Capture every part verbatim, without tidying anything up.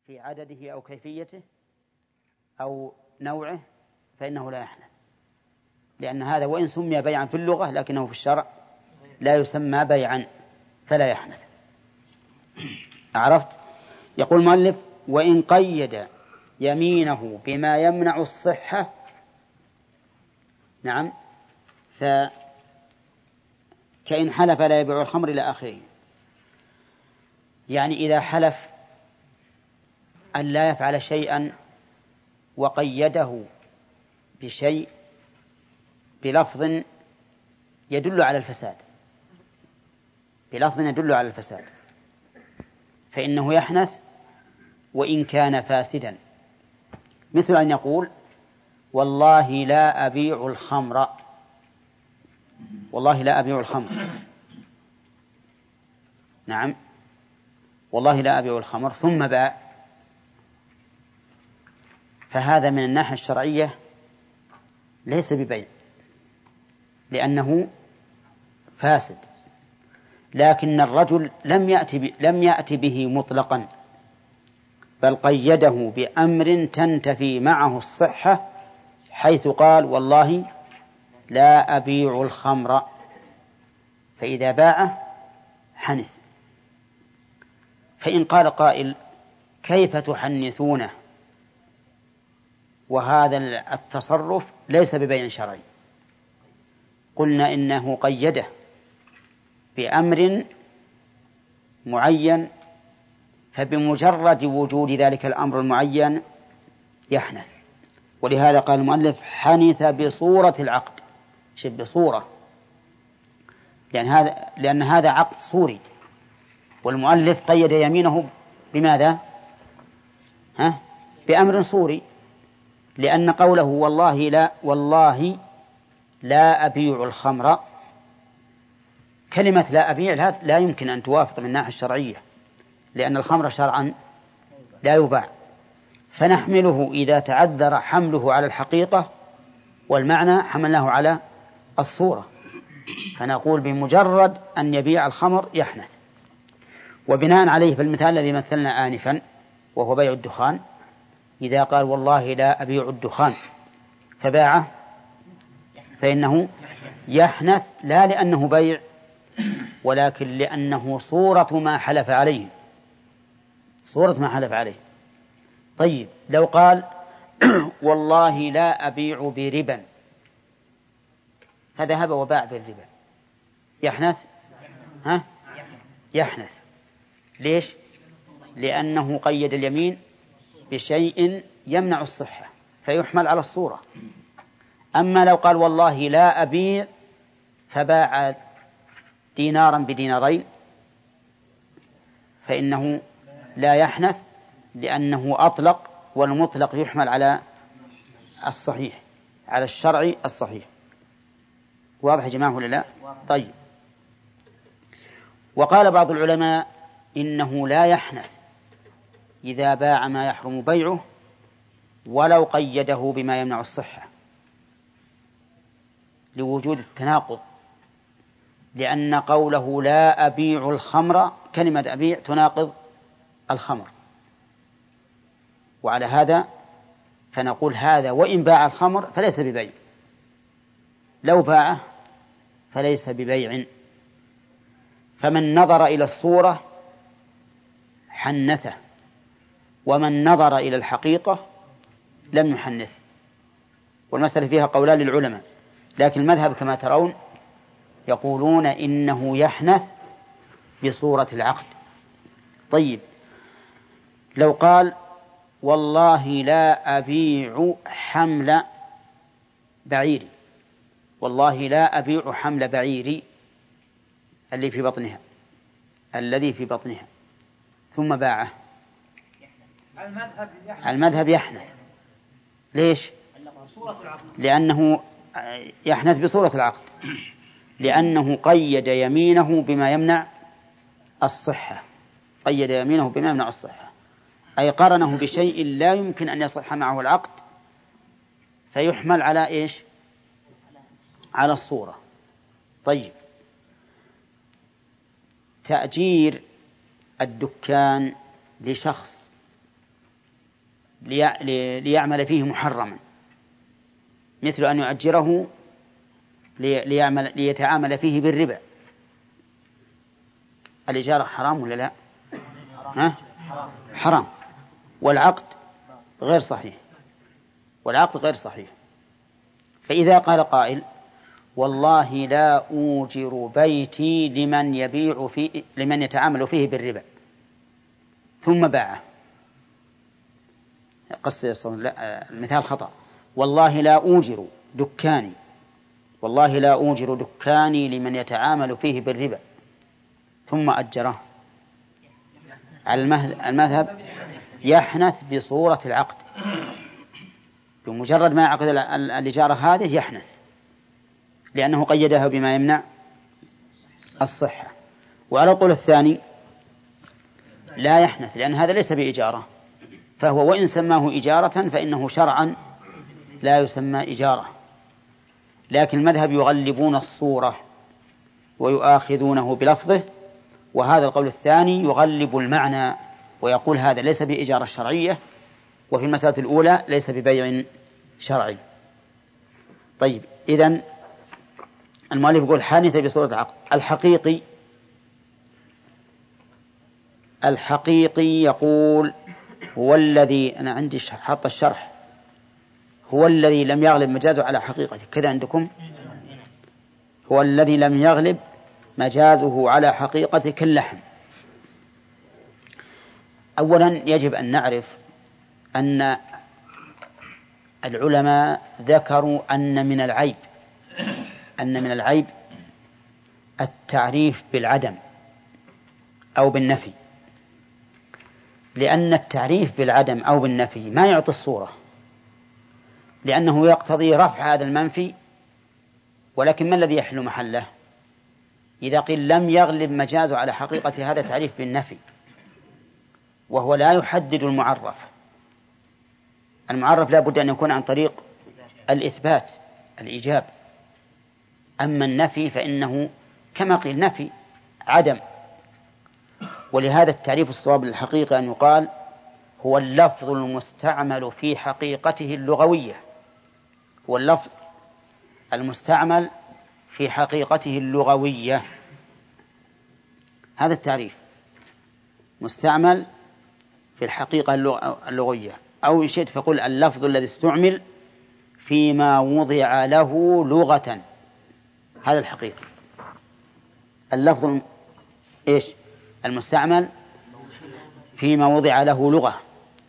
في عدده أو كيفيته أو نوعه فإنه لا يحنث، لأن هذا وإن سمي بيعا في اللغة لكنه في الشرع لا يسمى بيعا فلا يحنث. عرفت؟ يقول المؤلف: وإن قيد يمينه بما يمنع الصحة. نعم، فكأن حلف لا يبيع الخمر إلى آخره، يعني إذا حلف أن لا يفعل شيئا وقيده بشيء بلفظ يدل على الفساد بلفظ يدل على الفساد فإنه يحنث وإن كان فاسدا، مثل أن يقول: والله لا أبيع الخمر، والله لا أبيع الخمر، نعم، والله لا أبيع الخمر، ثم باع، فهذا من الناحية الشرعية ليس ببيع لأنه فاسد، لكن الرجل لم يأتي لم يأتي به مطلقا، بل قيده بأمر تنتفي معه الصحة، حيث قال: والله لا أبيع الخمر، فإذا باعه حنث. فإن قال قائل: كيف تحنثونه وهذا التصرف ليس ببيع شرعي؟ قلنا إنه قيده بأمر معين، فبمجرد وجود ذلك الأمر المعين يحنث. ولهذا قال المؤلف: حنث بصورة العقد، شبه بصورة، لأن هذا لأن هذا عقد صوري، والمؤلف قيد يمينه بماذا؟ ها؟ بأمر صوري، لأن قوله والله لا والله لا أبيع الخمر، كلمة لا أبيع لا, لا يمكن أن توافق من الناحية الشرعية، لأن الخمر شرعا لا يباع، فنحمله إذا تعذر حمله على الحقيقة والمعنى حملناه على الصورة، فنقول بمجرد أن يبيع الخمر يحنث. وبناء عليه في المثال الذي مثلنا آنفا وهو بيع الدخان، إذا قال: والله لا أبيع الدخان، فباعه، فإنه يحنث، لا لأنه بيع ولكن لأنه صورة ما حلف عليه، صورة ما حلف عليه. طيب، لو قال: والله لا أبيع بربا، فذهب وباع بالربا، يحنث؟ ها؟ يحنث. ليش؟ لأنه قيد اليمين بشيء يمنع الصحة فيحمل على الصورة. أما لو قال: والله لا أبيع، فباع دينارا بدينارين، فإنه لا يحنث، لأنه أطلق، والمطلق يحمل على الصحيح، على الشرع الصحيح. واضح يا جماعة ولا لا؟ طيب. وقال بعض العلماء إنه لا يحنث إذا باع ما يحرم بيعه ولو قيده بما يمنع الصحة، لوجود التناقض، لأن قوله لا أبيع الخمر، كلمة أبيع تناقض الخمر، وعلى هذا فنقول هذا وإن باع الخمر فليس ببيع، لو باعه فليس ببيع. فمن نظر إلى الصورة حنثه، ومن نظر إلى الحقيقة لم يحنث. والمسألة فيها قولان للعلماء، لكن المذهب كما ترون يقولون إنه يحنث بصورة العقد. طيب، لو قال: والله لا أبيع حمل بعيري، والله لا أبيع حمل بعيري الذي في بطنها الذي في بطنها ثم باعه، المذهب يحنث. ليش؟ لأنه يحنث بصورة العقد، لأنه قيد يمينه بما يمنع الصحة، قيد يمينه بما يمنع الصحة، أي قرنه بشيء لا يمكن أن يصح معه العقد، فيحمل على إيش؟ على الصورة. طيب، تأجير الدكان لشخص ليعمل فيه محرما، مثل أن يؤجره ليعمل ليتعامل فيه بالربا. الإجارة حرام ولا لا؟ ها؟ حرام. والعقد غير صحيح، والعقد غير صحيح. فإذا قال قائل والله لا أوجر بيتي لمن يبيع فيه لمن يتعامل فيه بالربا، ثم باعه، قصد المثال خطأ، والله لا أوجر دكاني والله لا أوجر دكاني لمن يتعامل فيه بالربا، ثم أجره، على المذهب يحنث بصورة العقد، بمجرد ما يعقد الإجارة هذه يحنث، لأنه قيدها بما يمنع الصحة. وعلى القول الثاني لا يحنث، لأن هذا ليس بإجارة، فهو وإن سماه إجارة فإنه شرعا لا يسمى إجارة. لكن المذهب يغلبون الصورة ويؤاخذونه بلفظه، وهذا القول الثاني يغلب المعنى ويقول هذا ليس بإجارة شرعية، وفي المسألة الأولى ليس ببيع شرعي. طيب، إذن المؤلف يقول حانث بصورة العقد. الحقيقي الحقيقي يقول هو الذي، أنا عندي حاط الشرح، هو الذي لم يغلب مجازه على حقيقته، كذا عندكم؟ هو الذي لم يغلب مجازه على حقيقته كاللحم. أولا يجب أن نعرف أن العلماء ذكروا أن من العيب أن من العيب التعريف بالعدم أو بالنفي، لأن التعريف بالعدم أو بالنفي ما يعطي الصورة، لأنه يقتضي رفع هذا المنفي، ولكن ما الذي يحل محله؟ إذا قيل لم يغلب مجازه على حقيقة هذا التعريف بالنفي، وهو لا يحدد المعرف. المعرف لا بد أن يكون عن طريق الإثبات، الإيجاب. أما النفي فإنه كما قيل نفي عدم. ولهذا التعريف الصواب للحقيقة أن يقال هو اللفظ المستعمل في حقيقته اللغوية، هو اللفظ المستعمل في حقيقته اللغوية. هذا التعريف مستعمل في الحقيقة اللغوية، أو شئت فقل اللفظ الذي استعمل فيما وضع له لغة، هذا الحقيقة. اللفظ إيش؟ المستعمل فيما وضع له لغة،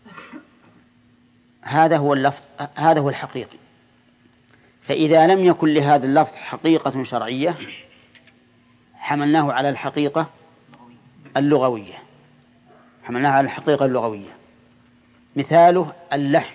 هذا هو اللفظ، هذا هو الحقيقي. فإذا لم يكن لهذا اللفظ حقيقة شرعية حملناه على الحقيقة اللغوية حملناه على الحقيقة اللغوية. مثاله اللحم.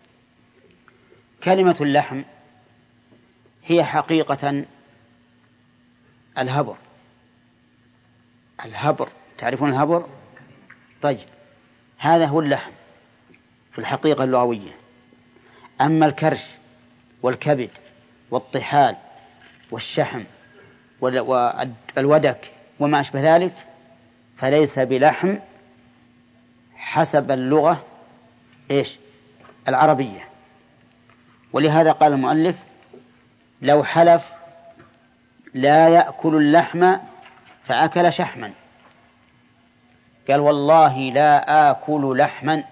كلمة اللحم هي حقيقة الهبر. الهبر، تعرفون الهبر؟ طيب، هذا هو اللحم في الحقيقة اللغوية. أما الكرش والكبد والطحال والشحم والودك وما أشبه ذلك فليس بلحم حسب اللغة إيش؟ العربية. ولهذا قال المؤلف لو حلف لا يأكل اللحم فأكل شحما، قال والله لا آكل لحما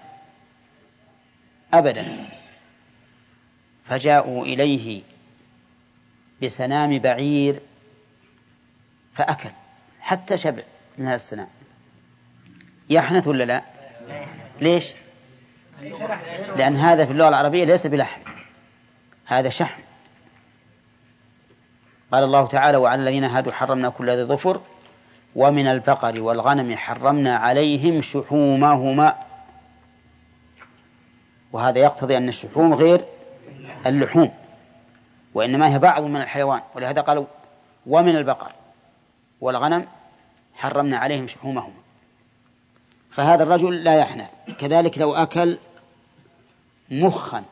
أبدا، فجاءوا إليه بسنام بعير فأكل حتى شبع من هذا السنام. يحنث ولا لا؟ ليش؟ لأن هذا في اللغة العربية ليس بلحم، هذا شحم. قال الله تعالى وعلى الذين هادوا حرمنا كل ذي ظفر ومن البقر والغنم حرمنا عليهم شحومهما. وهذا يقتضي أن الشحوم غير اللحوم، وإنما هي بعض من الحيوان. ولهذا قالوا ومن البقر والغنم حرمنا عليهم شحومهما. فهذا الرجل لا يحنث. كذلك لو أكل مخا،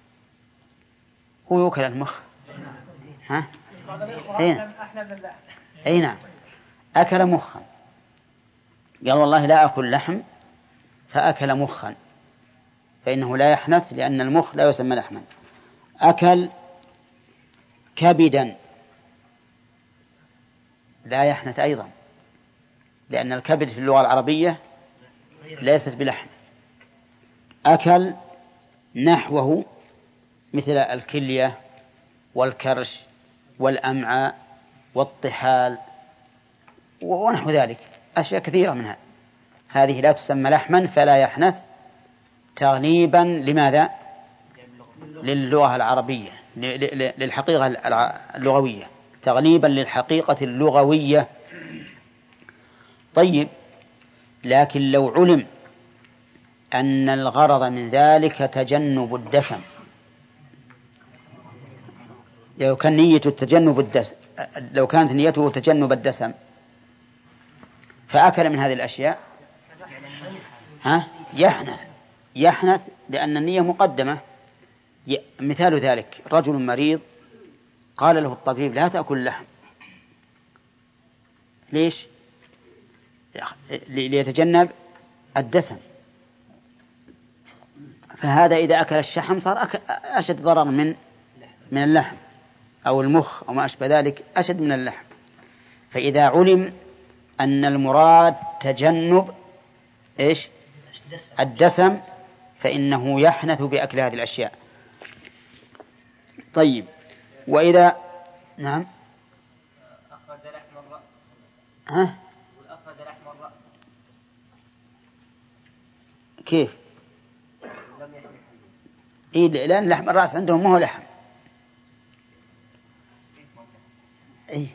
هو يوكل المخ، ها؟ أين؟ أي نعم، أكل مخا، قال والله لا أكل لحم فأكل مخا، فإنه لا يحنث لأن المخ لا يسمى لحما. أكل كبدا لا يحنث أيضا، لأن الكبد في اللغة العربية ليست بلحم. أكل نحوه مثل الكلية والكرش والأمعاء والطحال ونحو ذلك، أشياء كثيرة منها، هذه لا تسمى لحما فلا يحنث تغليبا لماذا؟ للغة العربية، للحقيقة اللغوية، تغليبا للحقيقة اللغوية. طيب، لكن لو علم أن الغرض من ذلك تجنب الدسم، لو كان نيته تجنب الدسم، لو كانت نيته تجنب الدسم فأكل من هذه الأشياء، ها يحنث يحنث لأن النية مقدمة. مثال ذلك رجل مريض قال له الطبيب لا تأكل اللحم، ليش؟ ليتجنب الدسم، فهذا إذا أكل الشحم صار أشد ضرر من من اللحم، أو المخ أو ما أشبه ذلك أشد من اللحم. فإذا علم أن المراد تجنب إيش؟ الدسم فإنه يحنث بأكل هذه الأشياء. طيب، وإذا نعم أخرج لحم الرأس، ها والأخرج لحم الرأس كيف؟ إيه، لأن لحم الرأس عندهم ما هو لحم. إيه؟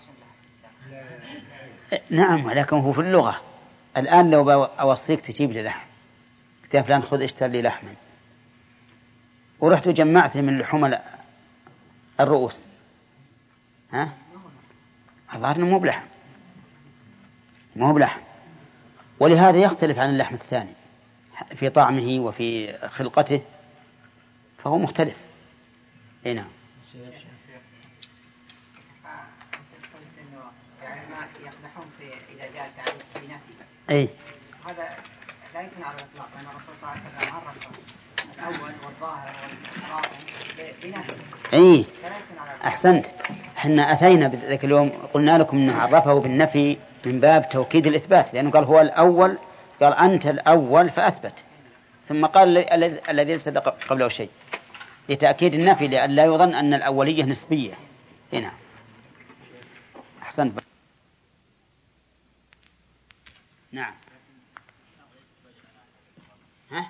نعم، ولكن هو في اللغة. الآن لو أوصيك تجيب لي لحم، قلت يا فلان خذ اشتري لي لحما، ورحت وجمعت من لحوم الرؤوس، ها الظاهر إنه مو بلحم، مو بلحم، ولهذا يختلف عن اللحم الثاني في طعمه وفي خلقته، فهو مختلف. إيه نعم. أي هذا لا يكون على الإطلاق، لأن الرسول صلى الله عليه وسلم عرف الأول والظاهر والباطن بنفسه. أي أحسنت، حنا أتينا بذلك اليوم قلنا لكم أنه عرفه بالنفي من باب توكيد الإثبات، لأنه قال هو الأول، قال أنت الأول فأثبت، ثم قال الذي ليس قبله شيء لتأكيد النفي، لأن لا يظن أن الأولية نسبية. هنا أحسنت. نعم. ها؟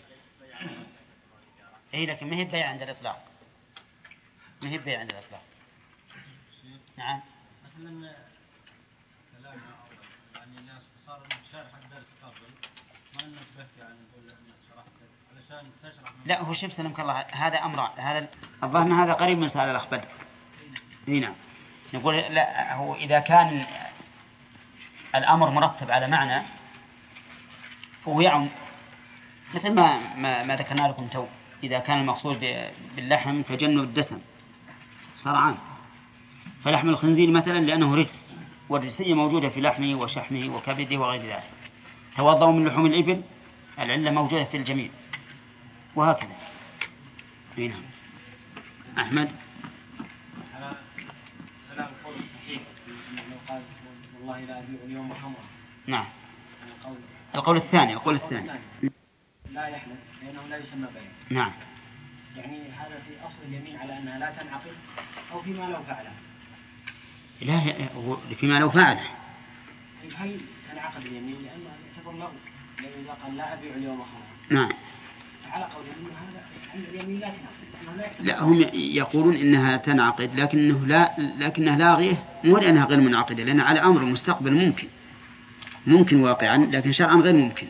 إيه، لكن ما هي بيع عند الإطلاق، ما هي بيع عند الإطلاق. نعم. مثلا كلامنا أول يعني الناس صار شارح الدرس قبل ما ننبه يعني نقول إنك شرحت علشان تشرح. لا، هو شوف سلمك الله، هذا أمر، هذا الظاهر أن هذا قريب من سؤال الأخ بدر. إيه نعم. نقول لا، هو إذا كان الأمر مرتب على معنى هو يعم، مثل ما ما, ما ذكرنا لكم تو، إذا كان المقصود باللحم تجنب الدسم صار عام. فلحم الخنزير مثلا لأنه رجس، والرجسية موجودة في لحمه وشحمه وكبده وغير ذلك. توضأوا من لحوم الإبل، العلة موجودة في الجميع، وهكذا. هنا أحمد. على كلام القول الصحيح لو قال والله لا أبيع اليوم خمرا. نعم. القول الثاني، القول الثاني لا يحلف لأنه لا يسمى بيع. نعم. يعني هذا في أصل اليمين على أنها لا تنعقد، أو فيما لو فعله. لا، فيما لو فعله. هل تنعقد اليمين لأنه يعتبر لغو، لأنه إذا قال لا أبيع اليوم خمرا. نعم. على قول إنه هذا عند اليمين لا تنعقد. لا، هم يقولون إنها تنعقد، لكنه لا، لكنها لاغية، مو لأنها غير منعقدة، لأنها على أمر مستقبل ممكن، ممكن واقعا، لكن شرعا غير ممكن.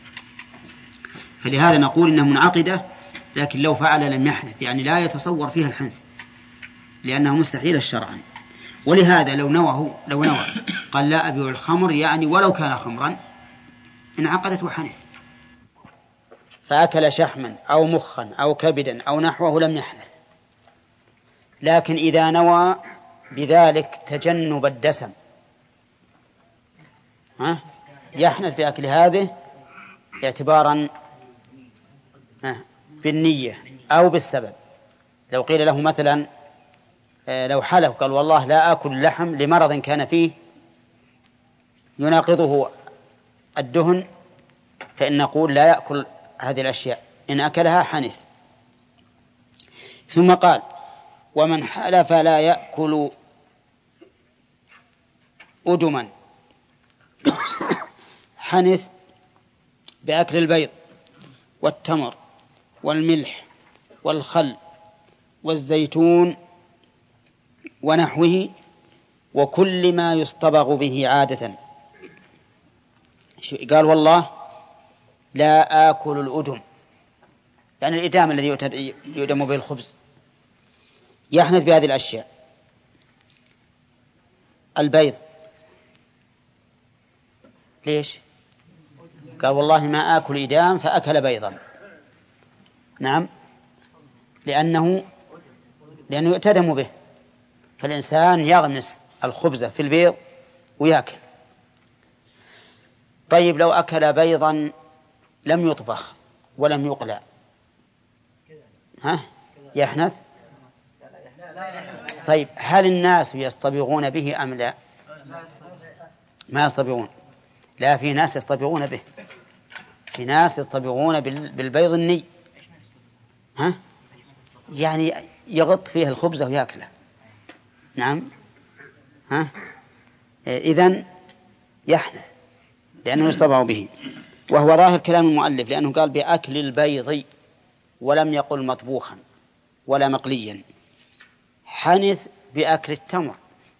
فلهذا نقول إنها منعقدة، لكن لو فعل لم يحنث، يعني لا يتصور فيها الحنث لأنها مستحيلة شرعا. ولهذا لو نوى لو نوى قال لا أبيع الخمر، يعني ولو كان خمرا، انعقدت وحنث. فأكل شحما أو مخا أو كبدا أو نحوه لم يحنث. لكن إذا نوى بذلك تجنب الدسم، ها يحنث بأكل هذه اعتبارا بالنية أو بالسبب. لو قيل له مثلا لو حلف قال والله لا آكل اللحم لمرض كان فيه يناقضه الدهن، فإن نقول لا يأكل هذه الأشياء، إن أكلها حنث. ثم قال ومن حلف لا يأكل أدما حنث بأكل البيض والتمر والملح والخل والزيتون ونحوه وكل ما يصطبغ به عادة. قال والله لا آكل الأدم، يعني الإدام الذي يؤدم به الخبز، يحنث بهذه الأشياء. البيض ليش؟ قال والله ما آكل إدام فأكل بيضا. نعم، لأنه لأنه يؤتدم به، فالإنسان يغمس الخبز في البيض ويأكل. طيب لو أكل بيضا لم يطبخ ولم يقلع، ها يحنث؟ طيب هل الناس يصطبغون به أم لا؟ ما يصطبغون. لا، في ناس يصطبغون به، في ناس يصطبغون بالبيض الني، ها يعني يغط فيه الخبز ويأكله. نعم، ها إذن يحنث لأنه يصطبغ به. وهو ظاهر كلام المؤلف، لأنه قال بأكل البيض ولم يقل مطبوخا ولا مقليا. حنث بأكل التمر،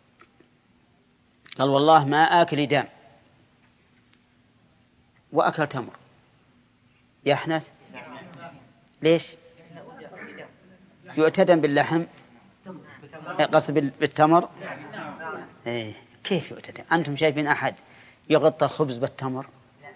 قال والله ما آكل دام وأكل تمر، يحنث. ليش؟ يؤتدم باللحم، قصد بالتمر. إيه كيف يؤتدم؟ أنتم شايفين أحد يغطى الخبز بالتمر؟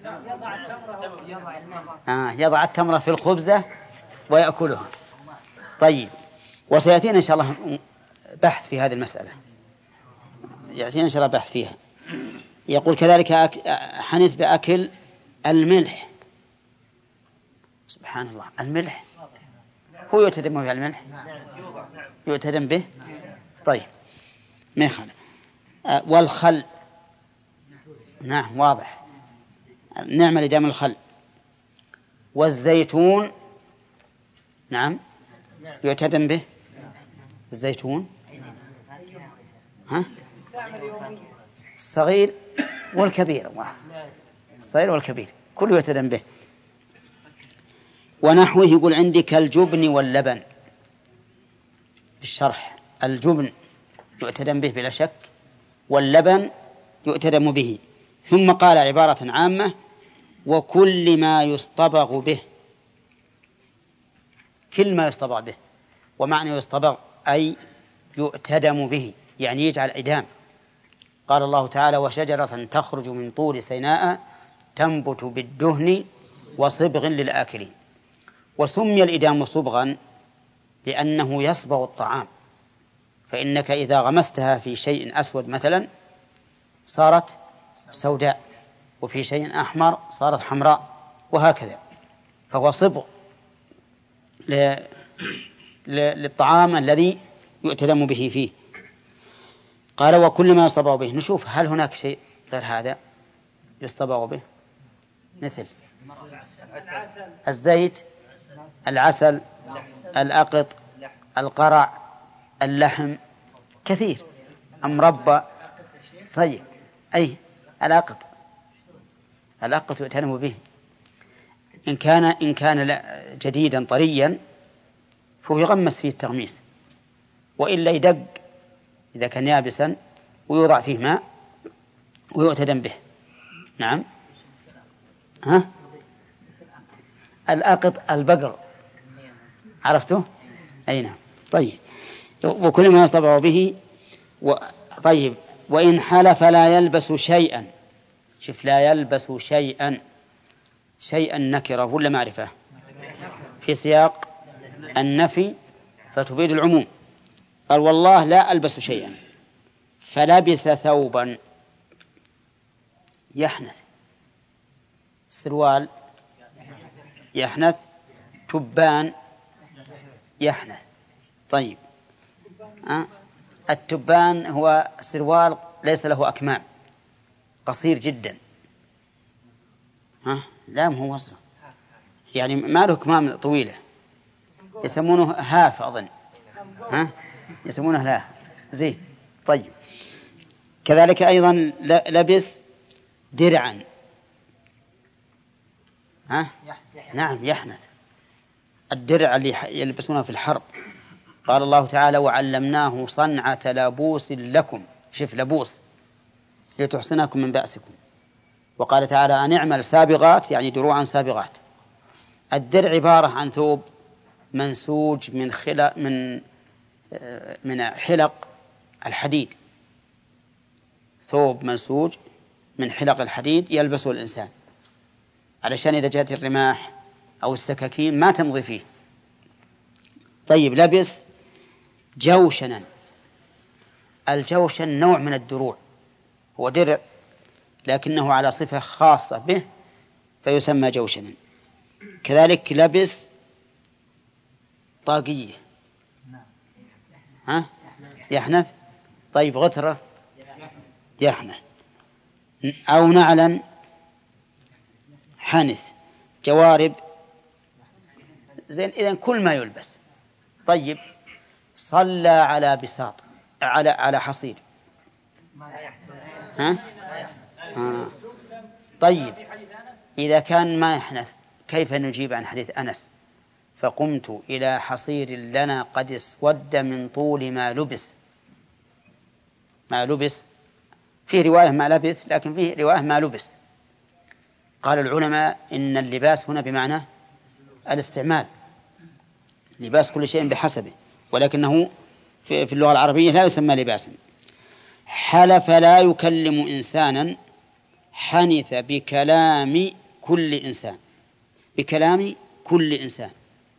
آه يضع التمر في الخبزة ويأكلها. طيب، وسيأتينا إن شاء الله بحث في هذه المسألة، يأتينا إن شاء الله بحث فيها. يقول كذلك حنث بأكل الملح. سبحان الله، الملح هو يؤتدم به؟ الملح يؤتدم به. طيب ما يخالف. والخل، نعم واضح، نعمل إدام الخل. والزيتون، نعم يؤتدم به الزيتون، ها الصغير والكبير، الصغير والكبير كله يؤتدم به. ونحوه يقول عندي كالجبن واللبن، بالشرح الجبن يؤتدم به بلا شك، واللبن يؤتدم به. ثم قال عبارة عامة وكل ما يصطبغ به، كل ما يصطبغ به، ومعنى يصطبغ أي يؤتدم به، يعني يجعل إدام. قال الله تعالى وشجرة تخرج من طور سيناء تنبت بالدهن وصبغ للآكلين. وسمي الإدام صبغا لأنه يصبغ الطعام، فإنك إذا غمستها في شيء أسود مثلا صارت سوداء، وفي شيء أحمر صارت حمراء، وهكذا. فهو صبغ للطعام الذي يؤتدم به فيه. قال وكل ما يصطبغ به. نشوف هل هناك شيء غير هذا يصطبغ به، مثل الزيت، العسل، الأقط، القرع، اللحم، كثير، المربى. طيب أي الأقط، الأقط يؤتدم به إن كان إن كان جديدا طريا فهو يغمس فيه التغميس، وإلا يدق إذا كان يابسا ويوضع فيه ماء ويؤتدم به. نعم، ها الأقط البقر، عرفته؟ أي نعم. طيب وكل ما يصطبغ به و... طيب وإن حلف لا يلبس شيئا. شوف، لا يلبس شيئا، شيئا نكرة ولا معرفة في سياق النفي فتفيد العموم. قال والله لا ألبس شيئا فلبس ثوبا، يحنث. سروال يحنث تبان يحنث. طيب أه؟ التبان هو سروال ليس له أكمام، قصير جدا. ها؟ لا ما هو وصله، يعني ما له كمام طويلة، يسمونه هاف أظن. ها؟ يسمونه لا زين. طيب كذلك أيضا لبس درعا. ها؟ نعم يحنث، الدرع اللي يلبسونه في الحرب. قال الله تعالى وعلمناه صنعة لبوس لكم، شوف لبوس لتحصنكم من بأسكم. وقال تعالى أن اعمل سابغات، يعني دروعا سابغات. الدرع عبارة عن ثوب منسوج من خلق من من حلق الحديد، ثوب منسوج من حلق الحديد يلبسه الإنسان علشان إذا جاءت الرماح أو السكاكين ما تمضي فيه. طيب لبس جوشنا. الجوشن نوع من الدروع، هو درع لكنه على صفة خاصة به فيسمى جوشنا. كذلك لبس طاقية. ها؟ يحنث. طيب غترة يحنث. أو نعلا حنث. جوارب زين. إذن كل ما يلبس. طيب صلى على بساط، على على حصير. ها؟ آه. طيب إذا كان ما يحنث كيف نجيب عن حديث أنس فقمت إلى حصير لنا قد اسود من طول ما لبس؟ ما لبس فيه رواية ما لبث، لكن فيه رواية ما لبس. قال العلماء إن اللباس هنا بمعنى الاستعمال، لباس كل شيء بحسبه، ولكنه في اللغة العربية لا يسمى لباسا. حلف لا يكلم إنسانا حنث بكلام كل إنسان. بكلام كل إنسان.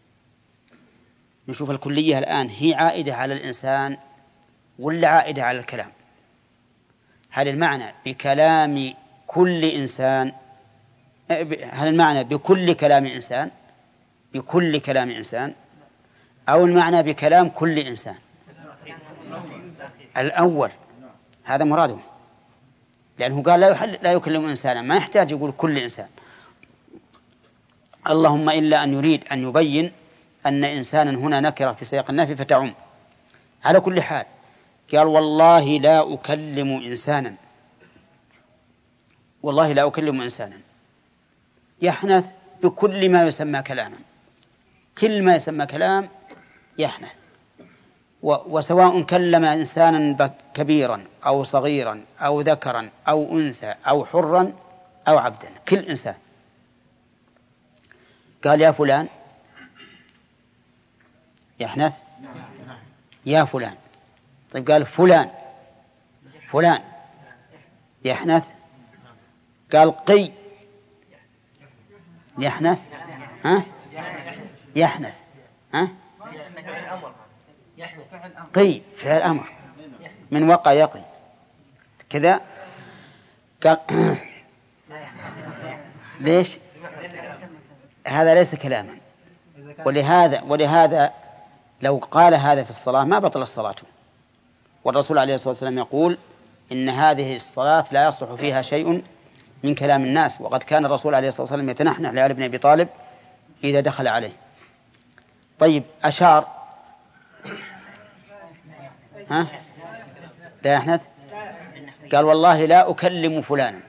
نشوف الكلية الآن هي عائدة على الإنسان ولا عائدة على الكلام؟ هل المعنى بكلام كل إنسان، هل المعنى بكل كلام إنسان، بكل كلام إنسان، أو المعنى بكلام كل إنسان؟ الأول هذا مراده، لأنه قال لا يحل لا يكلم إنسانا، ما يحتاج يقول كل إنسان، اللهم إلا أن يريد أن يبين أن إنسانا هنا نكرة في سياق النفي فتعم. على كل حال قال والله لا أكلم إنسانا، والله لا أكلم إنسانا. يحنث بكل ما يسمى كلاما، كل ما يسمى كلام يحنث، وسواء كلم إنسانا كبيرا أو صغيرا أو ذكرا أو أنثى أو حرا أو عبدا، كل إنسان. قال يا فلان يحنث، يا فلان. طيب قال فلان فلان يحنث. قال قي يحنث. ها؟ يحنث. ها؟ قي فعل أمر من وقع يقي كذا. قال ليش؟ هذا ليس كلاما. ولهذا ولهذا لو قال هذا في الصلاة ما بطل الصلاة. والرسول عليه الصلاة والسلام يقول إن هذه الصلاة لا يصلح فيها شيء من كلام الناس. وقد كان الرسول عليه الصلاة والسلام يتنحنح لعلي بن أبي طالب إذا دخل عليه. طيب أشار. ها؟ لا يحنث. قال والله لا أكلم فلانا.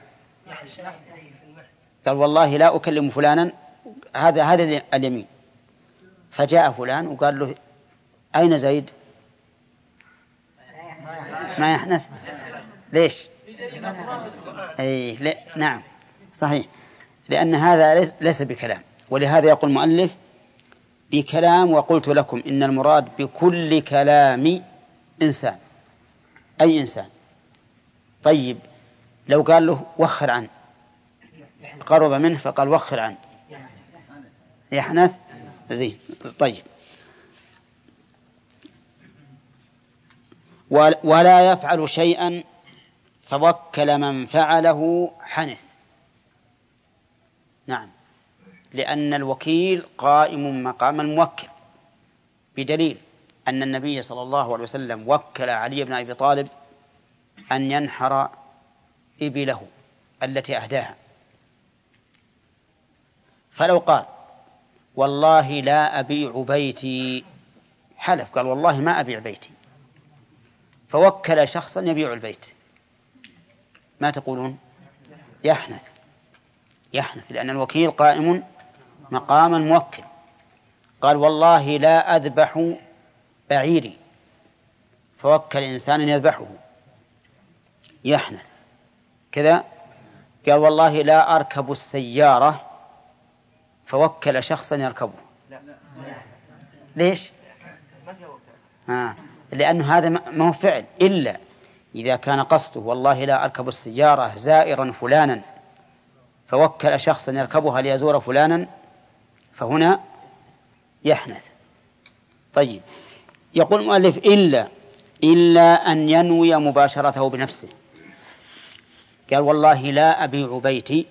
قال والله لا أكلم فلانا، هذا هذا اليمين. فجاء فلان وقال له أين زيد؟ ما يحنث. ليش؟ أي لا. نعم صحيح، لأن هذا ليس بكلام. ولهذا يقول المؤلف بكلام، وقلت لكم إن المراد بكل كلام إنسان، أي إنسان. طيب لو قال له وخر عنه، قرب منه فقال وخر عنه، يحنث. زين. طيب ولا يفعل شيئا فوكل من فعله حنث. نعم لأن الوكيل قائم مقام الموكل، بدليل أن النبي صلى الله عليه وسلم وكل علي بن أبي طالب أن ينحر إبله التي أهداها، فلو قال والله لا أبيع بيتي، حلف قال والله ما أبيع بيتي، فوكل شخصا يبيع البيت، ما تقولون؟ يحنث يحنث لأن الوكيل قائم مقام الموكل. قال والله لا أذبح بعيري، فوكل إنسان يذبحه، يحنث كذا. قال والله لا أركب السيارة، فوكل شخصا يركبه، ليش؟ آه. لأن هذا ما هو فعل، إلا إذا كان قصده والله لا أركب السيارة زائرا فلانا، فوكل شخصا يركبها ليزور فلانا، فهنا يحنث. طيب، يقول المؤلف إلا إلا أن ينوي مباشرته بنفسه. قال والله لا أبيع بيتي،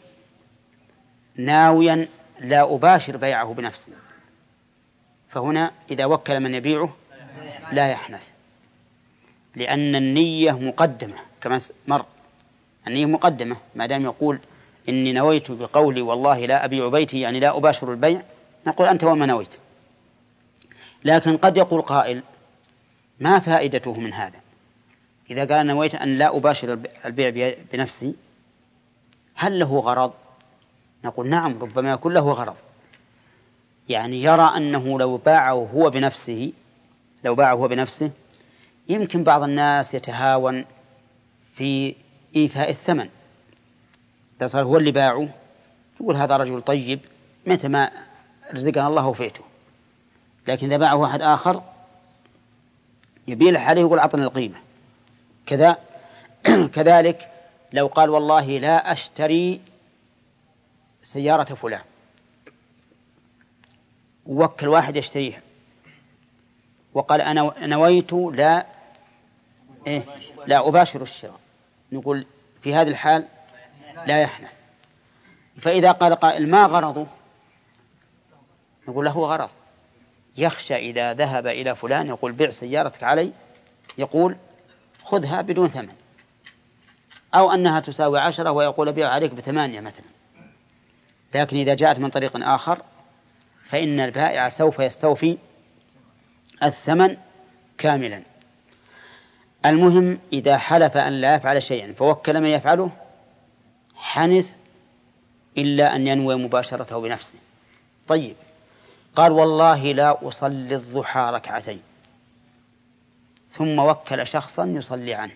ناويا لا أباشر بيعه بنفسي، فهنا إذا وكل من يبيعه لا يحنث، لأن النية مقدمة كما مر، النية مقدمة. ما دام يقول إني نويت بقولي والله لا أبيع بيتي، يعني لا أباشر البيع، نقول أنت وما نويت. لكن قد يقول قائل ما فائدته من هذا؟ إذا قال نويت أن لا أباشر البيع بنفسي، هل له غرض؟ نقول نعم، ربما يكون له غرض، يعني يرى أنه لو باعه هو بنفسه لو باعه هو بنفسه يمكن بعض الناس يتهاون في إيفاء الثمن، إذا صار هو اللي باعه يقول هذا رجل طيب متى ما رزقنا الله وفيته. لكن إذا باعه واحد آخر يبيلح عليه ويقول أعطنا القيمة كذا. كذلك لو قال والله لا أشتري سيارة فلان، ووكل واحد يشتريها وقال أنا نويت لا إيه لا أباشر الشراء، نقول في هذه الحال لا يحنث. فإذا قال قائل ما غرضه؟ نقول له غرض، يخشى إذا ذهب إلى فلان يقول بيع سيارتك علي، يقول خذها بدون ثمن، أو أنها تساوي عشرة ويقول بيع عليك بثمانية مثلا. لكن إذا جاءت من طريق آخر فإن البائع سوف يستوفي الثمن كاملا. المهم إذا حلف أن لا يفعل شيئا فوكل من يفعله حنث، إلا أن ينوي مباشرته بنفسه. طيب، قال والله لا أصلي الضحى ركعتين، ثم وكل شخصا يصلي عنه،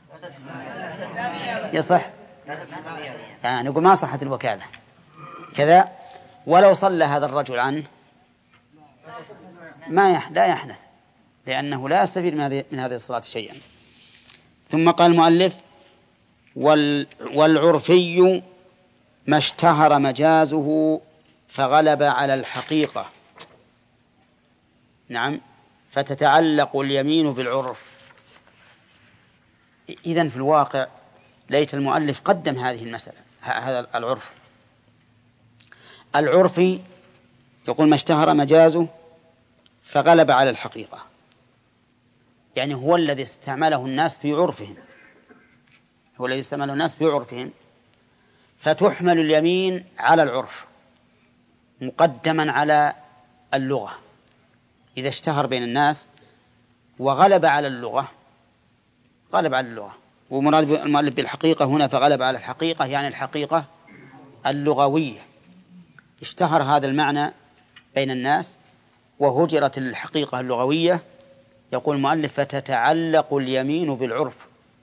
يصح؟ يعني نقول ما صحت الوكالة كذا. ولو صلى هذا الرجل عنه ما يح... لا يحنث، لأنه لا يستفيد من هذه من هذه الصلاة شيئا. ثم قال المؤلف وال... والعرفي ما اشتهر مجازه فغلب على الحقيقة. نعم، فتتعلق اليمين بالعرف. إذن في الواقع ليت المؤلف قدم هذه المسألة، هذا العرف. العرفي يقول ما اشتهر مجازه فغلب على الحقيقة، يعني هو الذي استعمله الناس في عرفهم هو الذي استعمله الناس في عرفهم فتحمل اليمين على العرف مقدما على اللغة. إذا اشتهر بين الناس وغلب على اللغة غلب على اللغة. ومراد المؤلف بالحقيقة هنا فغلب على الحقيقة، يعني الحقيقة اللغوية. اشتهر هذا المعنى بين الناس وهجرت الحقيقة اللغوية. يقول المؤلف فتتعلق اليمين بالعرف،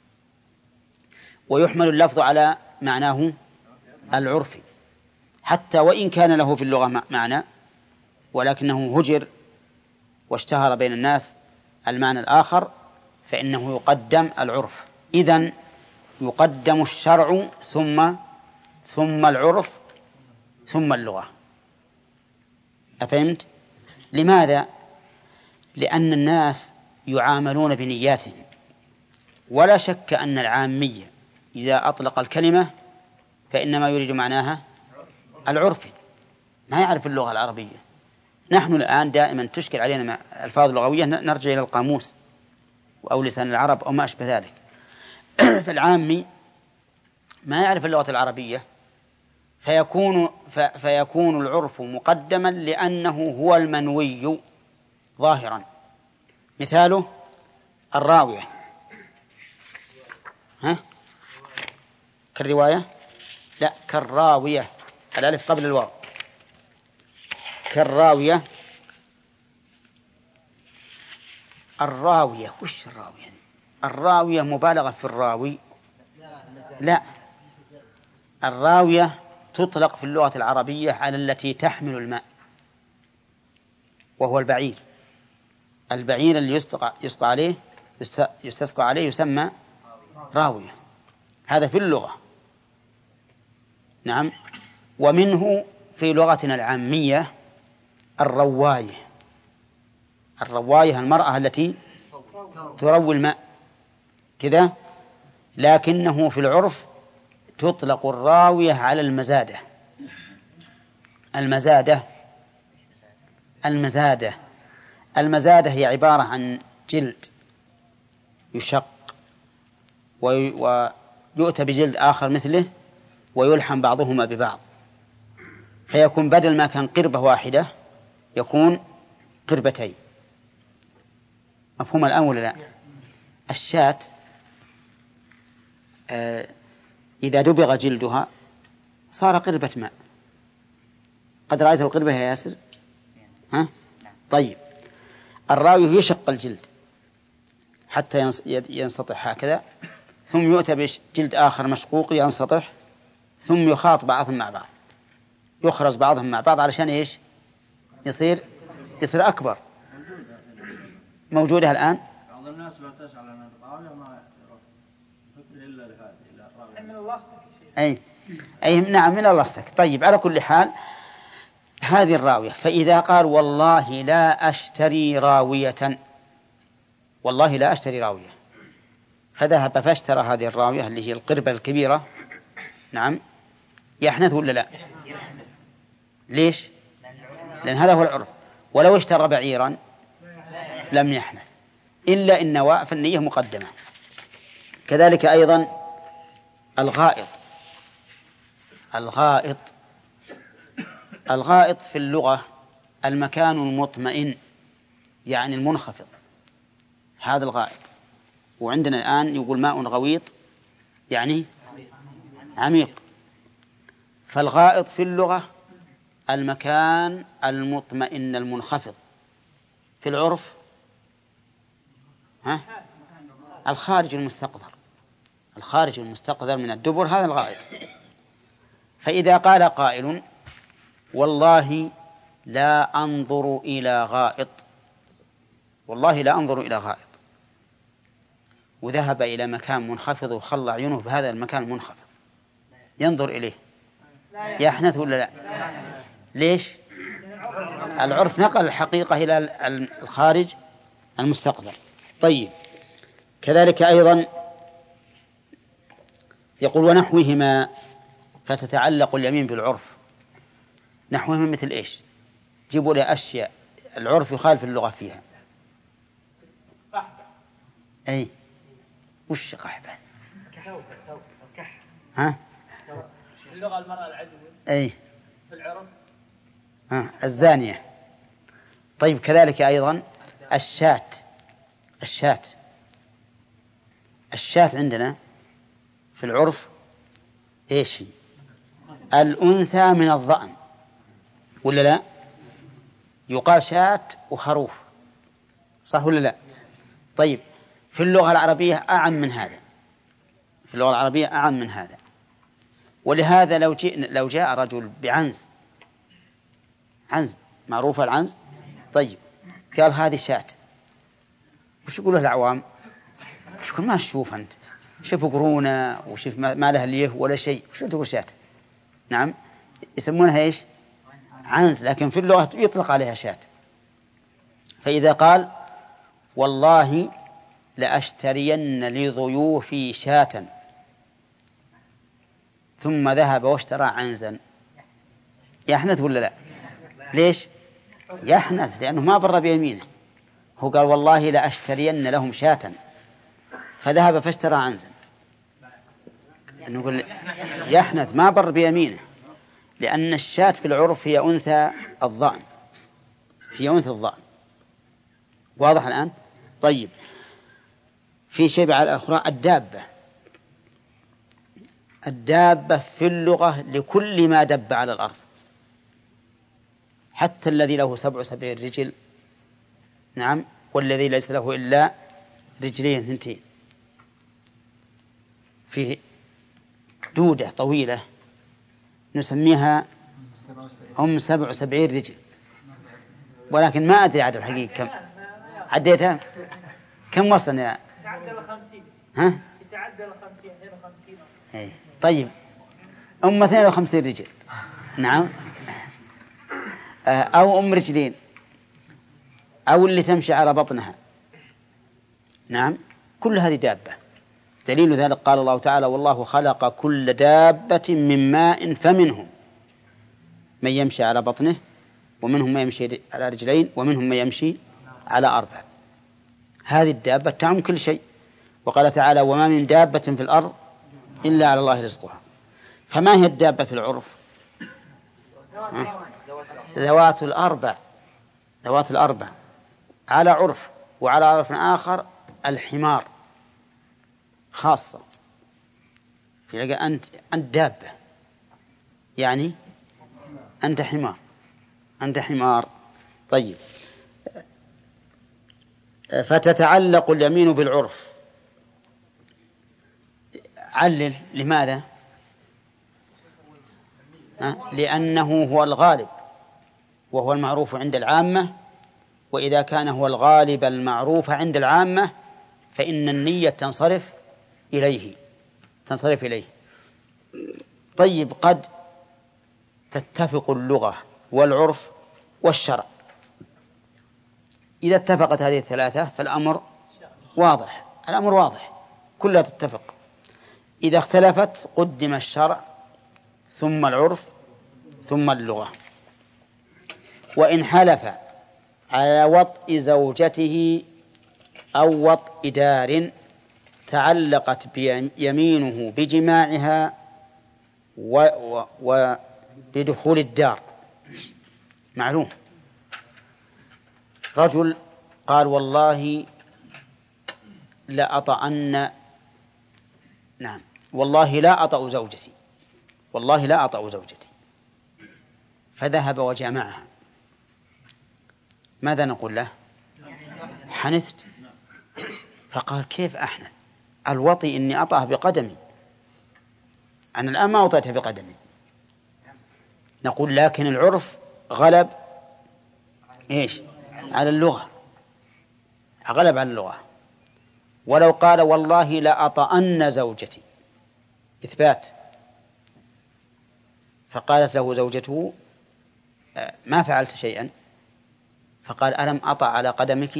ويحمل اللفظ على معناه العرفي حتى وإن كان له في اللغة معنى، ولكنه هجر واشتهر بين الناس المعنى الآخر، فإنه يقدم العرف. إذن يقدم الشرع ثم ثم العرف ثم اللغة. أفهمت؟ لماذا؟ لأن الناس يعاملون بنياتهم، ولا شك أن العامية إذا أطلق الكلمة فإنما يريد معناها العرف، ما يعرف اللغة العربية. نحن الآن دائما تشكل علينا مع الألفاظ اللغوية نرجع إلى القاموس أو لسان العرب أو ما أشبه ذلك. فالعامي ما يعرف اللغة العربية فيكون, فيكون العرف مقدما لأنه هو المنوي ظاهرا. مثاله الراوية، ها؟ كالرواية؟ لا، كالراوية، الألف قبل الواو. كالراوية، الراوية، وش الراوية؟ الراوية مبالغة في الراوي؟ لا، الراوية تطلق في اللغة العربية على التي تحمل الماء، وهو البعير. البعير اللي يستقى, يستقى عليه يستسقى عليه يسمى راوية، هذا في اللغة. نعم. ومنه في لغتنا العامية الرواية. الرواية المرأة التي تروي الماء كذا، لكنه في العرف تطلق الراوية على المزادة. المزادة المزادة المزادة هي عبارة عن جلد يشق ويؤتى بجلد آخر مثله ويلحم بعضهما ببعض، فيكون بدل ما كان قربة واحدة يكون قربتين. مفهوم الآن ولا لا؟ الشاة آه إذا دبغ جلدها صار قربة ماء. قد رأيت القربة يا ياسر؟ ها؟ طيب، الراوي يشق الجلد حتى ينسطح هكذا، ثم يؤتى بجلد آخر مشقوق ينسطح، ثم يخاط بعضهم مع بعض، يخرز بعضهم مع بعض علشان إيش؟ يصير يصير أكبر. موجودة الآن؟ بعض الناس لا تسأل عن الراوية ما يفكر إلا لهذه من اللاستيك. أي أي نعم، من اللاستيك. طيب، على كل حال هذه الراوية. فإذا قال والله لا أشتري راوية، والله لا أشتري راوية، فذهب فاشترى هذه الراوية اللي هي القربة الكبيرة، نعم، يحنث ولا لا؟ ليش؟ لأن هذا هو العرف. ولو اشترى بعيرا لم يحنث إلا إن نوى فالنية مقدمة. كذلك أيضا الغائط. الغائط الغائط في اللغة المكان المطمئن، يعني المنخفض، هذا الغائط. وعندنا الآن يقول ماء غويط يعني عميق. فالغائط في اللغة المكان المطمئن المنخفض، في العرف ها؟ الخارج المستقذر. الخارج المستقذر من الدبر هذا الغائط. فإذا قال قائل والله لا أنظر إلى غائط، والله لا أنظر إلى غائط، وذهب إلى مكان منخفض وخلى عيونه بهذا المكان المنخفض، ينظر إليه، يحنث ولا لا؟ ليش؟ العرف نقل الحقيقة إلى الخارج المستقذر. طيب، كذلك أيضا يقول ونحوهما، فتتعلق اليمين بالعرف. نحوهما مثل إيش؟ جيبوا لي أشياء العرف يخالف اللغة فيها. أي وش قحبة؟ ها؟ في اللغة المرأة العدو. أي في العرف ها الزانية. طيب، كذلك أيضا الشاة. الشاة الشاة عندنا في العرف إيش؟ الأنثى من الضأن ولا لا؟ يقال شاة وخروف، صح ولا لا؟ طيب، في اللغة العربية أعم من هذا، في اللغة العربية أعم من هذا. ولهذا لو جاء لو جاء رجل بعنز، عنز معروفة العنز، طيب، قال هذه شاة، وش يقوله العوام؟ يقول ما تشوف أنت، شوف قرونة وشوف ما لها ليه ولا شيء، وش تقول شاة؟ نعم، يسمونها إيش؟ عنز، لكن في اللغة يطلق عليها شاة. فإذا قال والله لأشترين لضيوفي شاة، ثم ذهب واشترى عنزا، يحنث ولا لا؟ ليش؟ يحنث لأنه ما بر بيمينه. هو قال والله لأشترين لهم شاة، فذهب فاشترى عنزا. نقول يحنث ما بر بيمينه، لأن الشاة في العرف هي أنثى الضأن، هي أنثى الضأن. واضح الآن؟ طيب، في شيء على الأخرى. الدابة، الدابة في اللغة لكل ما دب على الأرض، حتى الذي له سبع سبع رجل، نعم، والذي ليس له إلا رجلين ثنتين. فيه دودة طويلة نسميها أم سبع سبعين رجل، ولكن ما أدري عدد الحقيقي كم عديتها، كم وصلنا يا يتعدى الخمسين. ها؟ يتعدى الخمسين، اثنين وخمسين. إيه. طيب، أم اثنين وخمسين رجل، نعم، أو أم رجلين، أو اللي تمشي على بطنها، نعم، كل هذه دابة. دليل ذلك قال الله تعالى والله خلق كل دابة من ماء فمنهم من يمشي على بطنه ومنهم من يمشي على رجلين ومنهم من يمشي على أربع. هذه الدابة تعم كل شيء. وقال تعالى وما من دابة في الأرض إلا على الله رزقها. فما هي الدابة في العرف؟ ذوات الأربع، ذوات الأربع على عرف، وعلى عرف آخر الحمار خاصة. في أنت أنت دابة يعني أنت حمار، أنت حمار. طيب، فتتعلق اليمين بالعرف. علل لماذا؟ لأنه هو الغالب وهو المعروف عند العامة، وإذا كان هو الغالب المعروف عند العامة فإن النية تنصرف إليه تنصرف إليه. طيب، قد تتفق اللغة والعرف والشرع. إذا اتفقت هذه الثلاثة فالأمر واضح، الأمر واضح كلها تتفق. إذا اختلفت قدم الشرع ثم العرف ثم اللغة. وإن حلف على وطء زوجته أو وطء دار تعلقت يمينه بجماعها وبدخول الدار. معلوم، رجل قال والله لا أطأن، نعم، والله لا أطأ زوجتي، والله لا أطأ زوجتي، فذهب وجامعها. ماذا نقول له؟ حنثت. فقال كيف أحنث؟ الوطي إني أطأه بقدمي، أنا الآن ما أطأتها بقدمي. نقول لكن العرف غلب إيش؟ على اللغة، غلب على اللغة. ولو قال والله لا أطأن زوجتي إثبات، فقالت له زوجته ما فعلت شيئا، فقال ألم أطأ على قدمك؟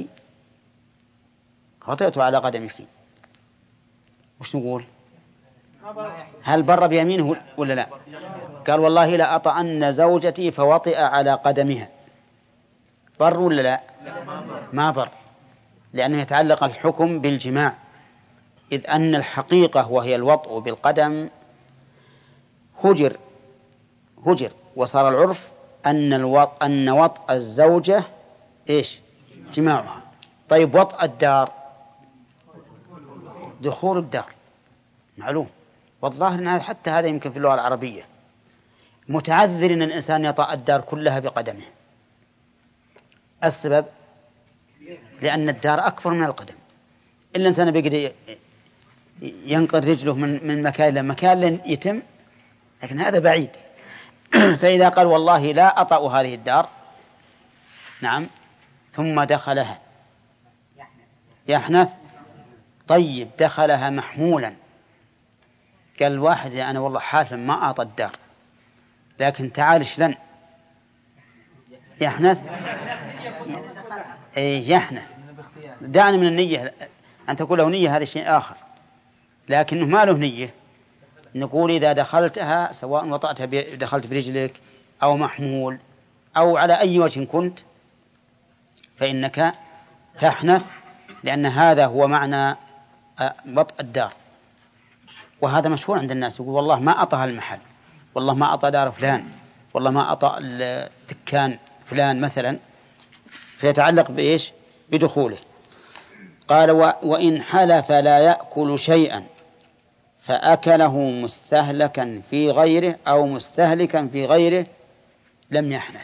وطئت على قدمك. وش نقول؟ هل بر بيمينه ولا لا؟ قال والله لا أطأن زوجتي فوطئ على قدمها، بر ولا لا؟ ما بر، لأنه يتعلق الحكم بالجماع، إذ أن الحقيقة وهي الوطء بالقدم هجر هجر وصار العرف أن الوطء أن وطء الزوجة إيش؟ جماعها. طيب، وطء الدار دخول الدار، معلوم. والظاهر أن حتى هذا يمكن في اللغة العربية. متعذر أن الإنسان يطأ الدار كلها بقدمه. السبب لأن الدار أكبر من القدم. الإنسان بيقدر ينقل رجله من من مكان إلى مكان لن يتم، لكن هذا بعيد. فإذا قال والله لا أطأ هذه الدار، نعم، ثم دخلها يحنث. طيب، دخلها محمولا، قال الواحد أنا والله حالفا ما أطأ الدار، لكن تعال شلن يحنث. إيه يحنث، دعني من النية أن تقول له نية، هذا شيء آخر، لكنه ما له نية. نقول إذا دخلتها سواء وطأتها دخلت برجلك أو محمول أو على أي وجه كنت فإنك تحنث، لأن هذا هو معنى بطء الدار. وهذا مشهور عند الناس، يقول والله ما أطأ المحل، والله ما أطأ دار فلان، والله ما أطأ الدكان فلان مثلا، فيتعلق بإيش؟ بدخوله. قال وإن حلف لا يأكل شيئا فأكله مستهلكا في غيره أو مستهلكا في غيره لم يحنث.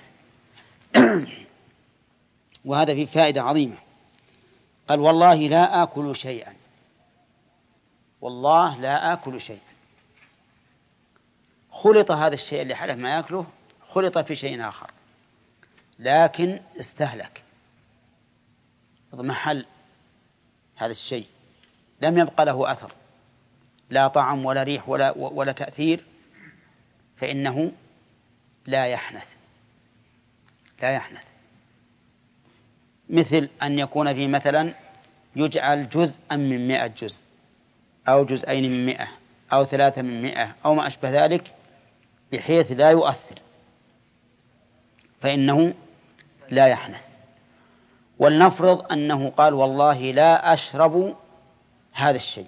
وهذا فيه فائدة عظيمة. قال والله لا آكل شيئا، والله لا آكل شيئا، خلط هذا الشيء اللي حلف ما يأكله خلط في شيء آخر، لكن استهلك، اضمحل هذا الشيء، لم يبقى له أثر، لا طعم ولا ريح ولا, ولا تأثير، فإنه لا يحنث لا يحنث. مثل أن يكون في مثلا يجعل جزءا من مئة جزء أو جزئين من مئة أو ثلاثة من مئة أو ما أشبه ذلك بحيث لا يؤثر، فإنه لا يحنث. ولنفرض أنه قال والله لا أشرب هذا الشيء،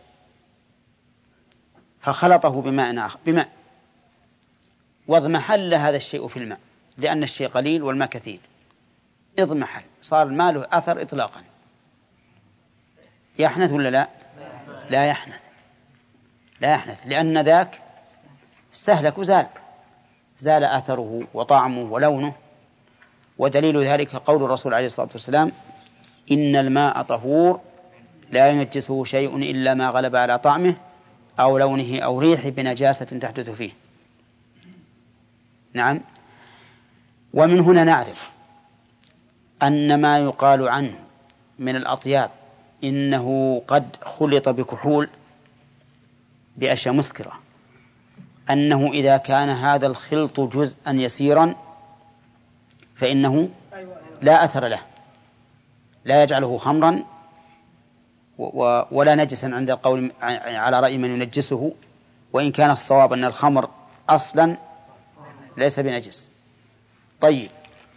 فخلطه بماء آخر بماء واضمحل هذا الشيء في الماء، لأن الشيء قليل والماء كثير، اضمحل صار الماء له أثر إطلاقا، يحنث ولا لا؟ لا يحنث لا يحنث لأن ذاك استهلك وزال، زال أثره وطعمه ولونه. ودليل ذلك قول الرسول عليه الصلاة والسلام إن الماء طهور لا ينجسه شيء إلا ما غلب على طعمه أو لونه أو ريحه بنجاسة تحدث فيه. نعم. ومن هنا نعرف أن ما يقال عنه من الأطياب إنه قد خلط بكحول بأشياء مسكرة، أنه إذا كان هذا الخلط جزءا يسيرا فإنه لا أثر له، لا يجعله خمرا ولا نجسا عند القول على رأي من ينجسه، وإن كان الصواب أن الخمر أصلا ليس بنجس. طيب،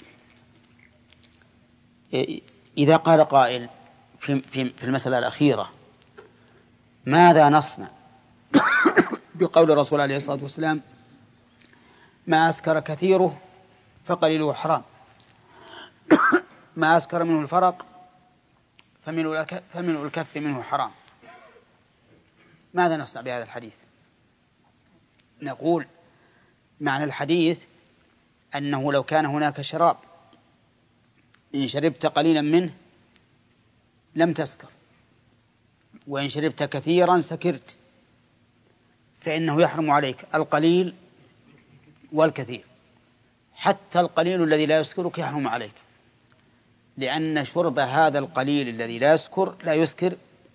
إذا قال قائل في, في, في المسألة الأخيرة ماذا نصنع بقول الرسول عليه الصلاة والسلام ما أسكر كثيره فقليله حرام، ما أسكر منه الفرق فمنه الكف منه حرام، ماذا نصنع بهذا الحديث؟ نقول معنى الحديث أنه لو كان هناك شراب إن شربت قليلا منه لم تسكر، وإن شربت كثيرا سكرت، فإنه يحرم عليك القليل والكثير، حتى القليل الذي لا يسكرك يحرم عليك، لأن شرب هذا القليل الذي لا يسكر لا يسكر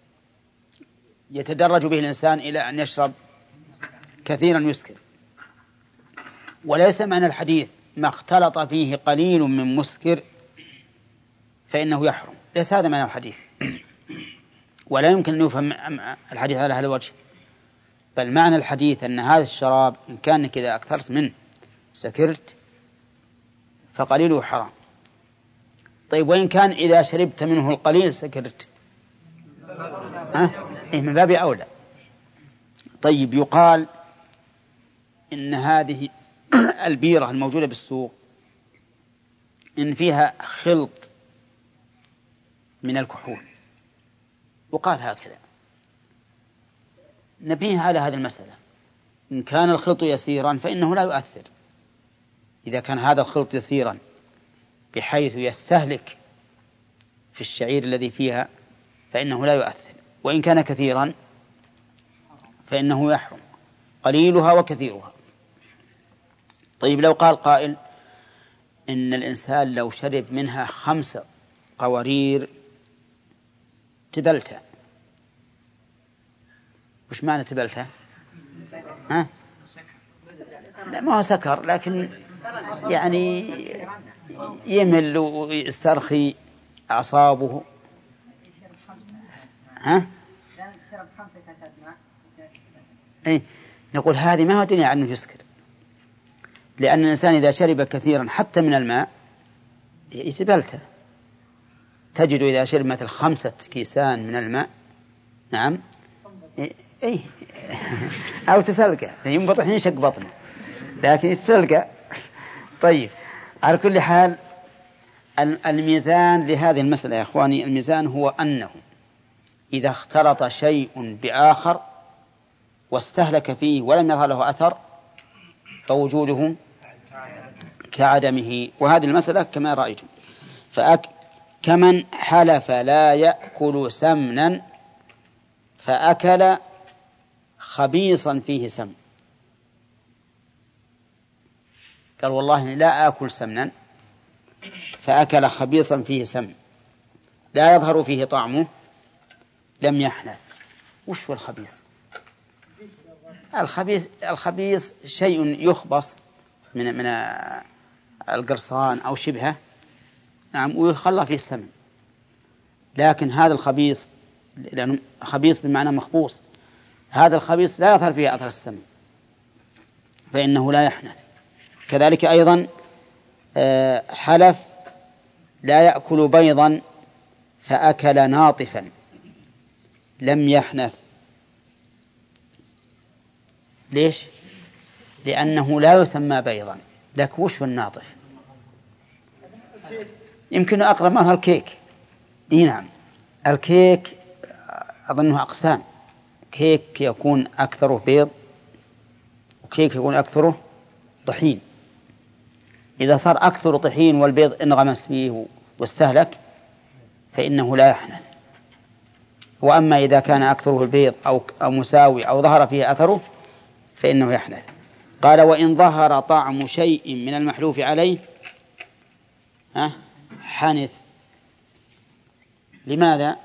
يتدرج به الإنسان إلى أن يشرب كثيرا يسكر. وليس معنى الحديث ما اختلط فيه قليل من مسكر فإنه يحرم، ليس هذا معنى الحديث، ولا يمكن أن يفهم الحديث على هذا الوجه، بل معنى الحديث أن هذا الشراب إن كانك إذا أكثرت منه سكرت فقليله حرام. طيب، وإن كان إذا شربت منه القليل سكرت، ها؟ إيه من باب أولى. طيب، يقال إن هذه البيرة الموجودة بالسوق إن فيها خلط من الكحول، وقال هكذا، نبنيه على هذه المسألة، إن كان الخلط يسيرا فإنه لا يؤثر، إذا كان هذا الخلط يسيرا بحيث يستهلك في الشعير الذي فيها فإنه لا يؤثر، وإن كان كثيرا فإنه يحرم قليلها وكثيرها. طيب، لو قال قائل إن الإنسان لو شرب منها خمس قوارير تبلتها، وش معنى تبلتها؟ ها؟ لا، ما هو سكر، لكن يعني يمل ويسترخي أعصابه. ها؟ إيه؟ نقول هذه ما هو دليل على أنه يسكر، لأن الإنسان إذا شرب كثيرا حتى من الماء يتبلته تجد إذا شرب مثل خمسة كيسان من الماء نعم إيه أو تسلقه ينبط حين يشق بطنه لكن يتسلقه. طيب على كل حال الميزان لهذه المسألة يا إخواني الميزان هو أنه إذا اختلط شيء بآخر واستهلك فيه ولم يظهر له أثر فوجوده كعدمه. وهذه المسألة كما رأيتم. فأك كمن حلف لا يأكل سمنا فأكل خبيصا فيه سمن. قال والله لا آكل سمنا فأكل خبيصا فيه سمن لا يظهر فيه طعمه لم يحنث. وش هو الخبيص؟ الخبيث الخبيث شيء يخبص من من القرصان أو شبهه نعم ويخلى فيه السمن. لكن هذا الخبيث لأنه خبيث بمعنى مخبوص هذا الخبيث لا يظهر فيه أثر السمن فإنه لا يحنث. كذلك أيضا حلف لا يأكل بيضا فأكل ناطفا لم يحنث. ليش؟ لأنه لا يسمى بيضا. لك وش هو الناطف؟ يمكن أقرب منها الكيك. إيه نعم الكيك أظنه أقسام كيك يكون أكثره بيض وكيك يكون أكثره طحين. إذا صار أكثر طحين والبيض انغمس فيه واستهلك فإنه لا يحنث. وأما إذا كان أكثره البيض أو أو مساوي أو ظهر فيه أثره فإنه يحنث. قال وإن ظهر طعم شيء من المحلوف عليه ها حنث. لماذا؟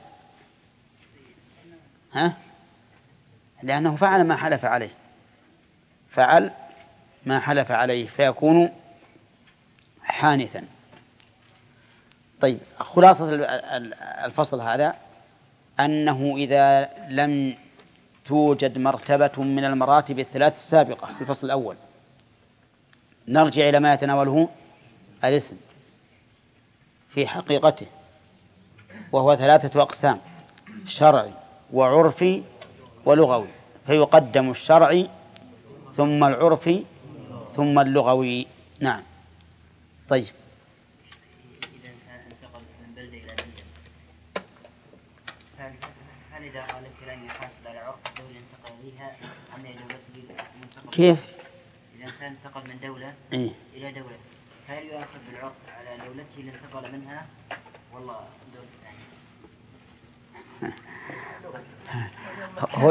ها؟ لأنه فعل ما حلف عليه فعل ما حلف عليه فيكون حانثا. طيب خلاصة الفصل هذا أنه إذا لم توجد مرتبة من المراتب الثلاث السابقة في الفصل الأول نرجع إلى ما يتناوله الاسم في حقيقته وهو ثلاثة أقسام شرعي وعرفي ولغوي فيقدم الشرعي ثم العرفي ثم اللغوي. نعم. طيب إذا إنسان انتقل من بلدة إلى بلدة هل إذا قال الكلام يحاسب على عرف الدولة انتقل إليها أم دولته المنتقل؟ كيف؟ إذا إنسان انتقل من دولة إيه؟ إلى دولة هل يؤخذ بالعرف على دولته اللي انتقل منها والله دولة ثانية؟ هو,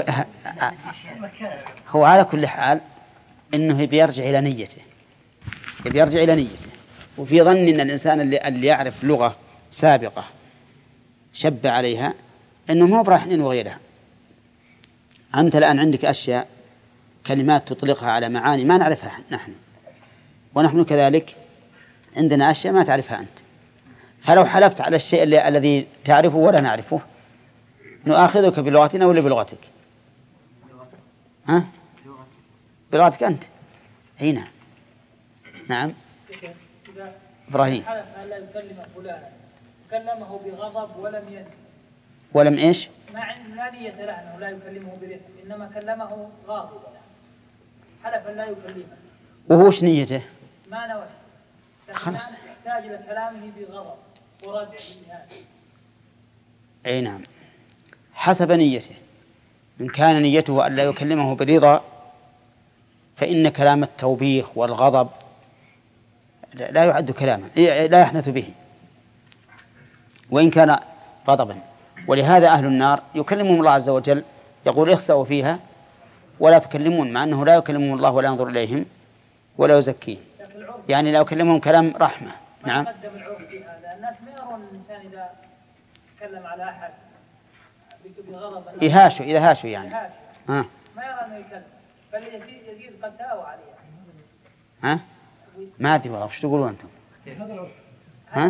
هو على كل حال إنه بيرجع إلى نيته بيرجع إلى نيته. وفي ظن أن الإنسان اللي, اللي يعرف لغة سابقة شب عليها إنه ما براح ننوي غيرها. أنت الآن عندك أشياء كلمات تطلقها على معاني ما نعرفها نحن ونحن كذلك عندنا أشياء ما تعرفها أنت. فلو حلفت على الشيء اللي الذي تعرفه ولا نعرفه نؤاخذك بلغتنا ولا بلغتك؟ ها؟ بلغتك أنت. هنا نعم إبراهيم حلف أن لا يكلم فلانا كلمه بغضب ولم ينه ولم إيش؟ ما عند لا نية له أنه لا يكلمه برفق إنما كلمه غاضبا حلف أن لا يكلمه وهوش نيته؟ ما نوى خلاص يحتاج إلى كلامه بغضب ورد هذا. أي نعم حسب نيته. إن كان نيته أن لا يكلمه برضا فإن كلام التوبيخ والغضب لا يعد كلاما لا يحنث به وإن كان غضبا. ولهذا أهل النار يكلمهم الله عز وجل يقول اخسأوا فيها ولا تكلمون مع أنه لا يكلمهم الله ولا ينظر إليهم ولا يزكيهم يعني لا يكلمهم كلام رحمة. نعم قدم العرف في هذا الناس ما يرون الإنسان إذا تكلم على أحد بغضب يهاشوا إذا هاشوا يعني ها. ما يرى أنه يكلم بل يزيد قساوة عليها. ها ما أدري والله وش تقولون أنتم؟ ها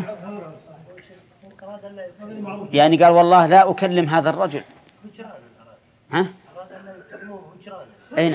يعني قال والله لا أكلم هذا الرجل. ها أين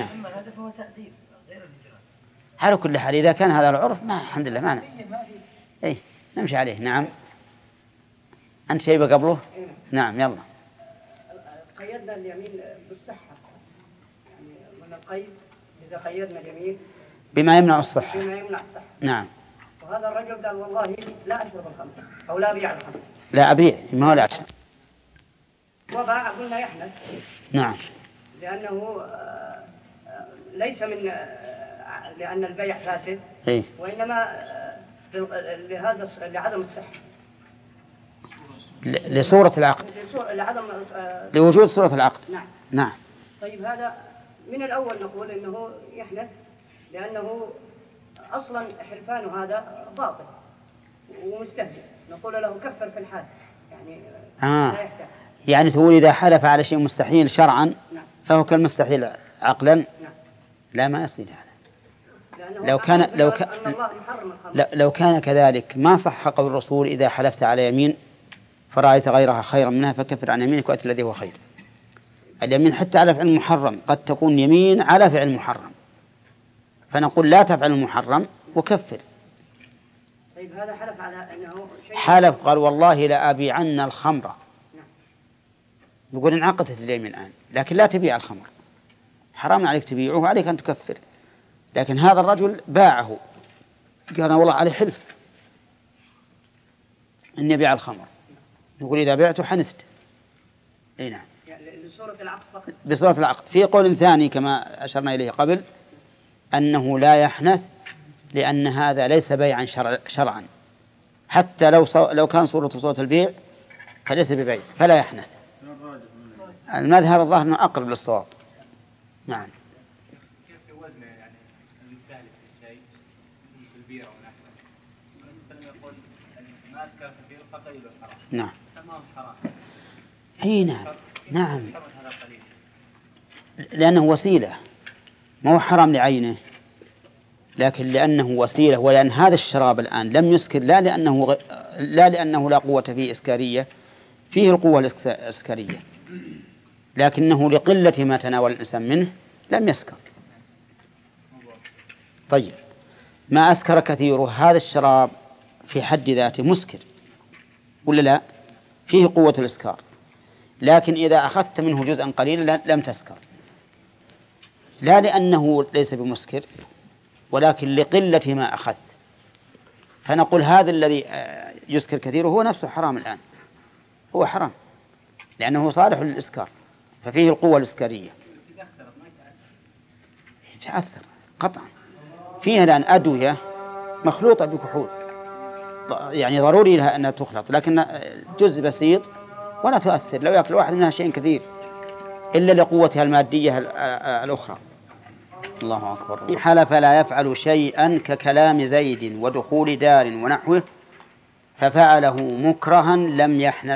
على كل حال إذا كان هذا العرف ما الحمد لله ما أي نمشي عليه. نعم. أنت شيء قبله؟ نعم يلا. قيدنا اليمين بالصحة، يعني من القيد إذا قيدنا اليمين بما يمنع الصحة. بما يمنع الصحة. نعم. وهذا الرجل قال والله لا أشرب الخمر أو لا أبيع الخمر. لا أبيع، ما هو لا أشرب. وباع قلنا يحنث. نعم. لأنه ليس من لأن البيع فاسد. إيه؟ وإنما لهذا لعدم الصحة. لصورة العقد. لعدم لوجود صورة العقد. نعم. نعم. طيب هذا من الأول نقول إنه يحنث لأنه أصلا حلفان هذا باطل ومستهزئ، نقول له كفر في الحال يعني. آه. لا يحتاج. يعني تقول إذا حلف على شيء مستحيل شرعا. نعم. فهو كالمستحيل عقلا. نعم. لا ما يصير هذا. لو كان لو كان لو كان كذلك ما صح قول الرسول إذا حلفت على يمين فرأيت غيرها خيرا منها فكفر عن يمينك وأتي الذي هو خير. اليمين حتى على فعل محرم قد تكون يمين على فعل محرم، فنقول لا تفعل المحرم وكفر. طيب هذا حلف على أنه شيء حلف قال والله لا أبيعن الخمر. يقول انعقدت اليمين الآن لكن لا تبيع الخمر، حرام عليك تبيعه وعليك أن تكفر. لكن هذا الرجل باعه قال والله عليه حلف أن يبيع الخمر، نقول إذا بعته حنثت. أي نعم. بصورة العقد. بصورة العقد. في قول ثاني كما أشرنا إليه قبل أنه لا يحنث لأن هذا ليس بيعا شرع شرعا، حتى لو صو... لو كان صورة صورة البيع فليس ببيع فلا يحنث. المذهب الظاهر أنه أقرب للصواب. نعم. كيف وزنه يعني المستهلك في الشيء في البيرة ونحوه، المسلم يقول ما أسكر كثير فقليل الحرام. نعم. سماه حرام. أي نعم. نعم. لأنه وسيلة، ما هو حرام لعينه، لكن لأنه وسيلة، ولأن هذا الشراب الآن لم يسكر لا لأنه غ... لا لأنه لا قوة فيه إسكارية، فيه القوة الإسكارية، لكنه لقلة ما تناول الإنسان منه لم يسكر. طيب ما أسكر كثيره، هذا الشراب في حد ذاته مسكر ولا لا؟ فيه قوة الإسكار، لكن إذا أخذت منه جزءا قليلا لم تسكر، لا لأنه ليس بمسكر ولكن لقلة ما أخذت. فنقول هذا الذي يسكر كثيره هو نفسه حرام الآن، هو حرام لأنه صالح للإسكار ففيه القوة الإسكارية. يتأثر قطعا. فيها الآن أدوية مخلوطة بكحول، يعني ضروري لها أنها تخلط، لكن جزء بسيط ولا تؤثر لو يأكل واحد منها شيء كثير إلا لقوتها المادية الأخرى. الله أكبر. حلف لا يفعل شيئا ككلام زيد ودخول دار ونحوه ففعله مكرها لم يحنث.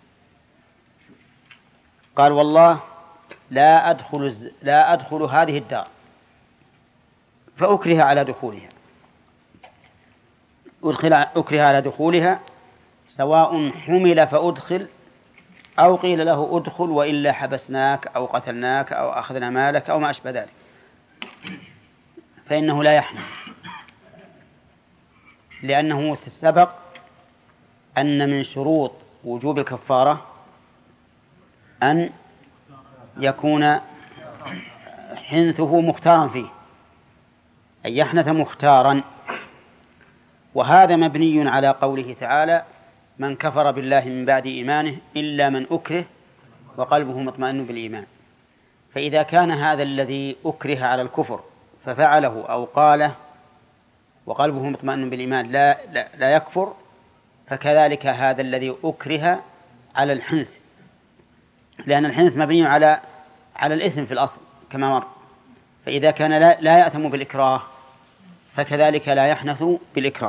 قال والله لا أدخل, لا أدخل هذه الدار فأكره على دخولها، أدخل أكره على دخولها سواء حمل فأدخل أو قيل له أدخل وإلا حبسناك أو قتلناك أو أخذنا مالك أو ما أشبه ذلك، فإنه لا يحنث، لأنه سبق أن من شروط وجوب الكفارة أن يكون حنثه مختارا فيه، أن يحنث مختارا، وهذا مبني على قوله تعالى من كفر بالله من بعد إيمانه إلا من أكره وقلبه مطمئن بالإيمان. فإذا كان هذا الذي أكره على الكفر ففعله أو قاله وقلبه مطمئن بالإيمان لا, لا, لا يكفر، فكذلك هذا الذي أكره على الحنث، لأن الحنث مبني على على الإثم في الأصل كما مر. فإذا كان لا, لا يأثم بالإكراه فكذلك لا يحنث بالإكراه.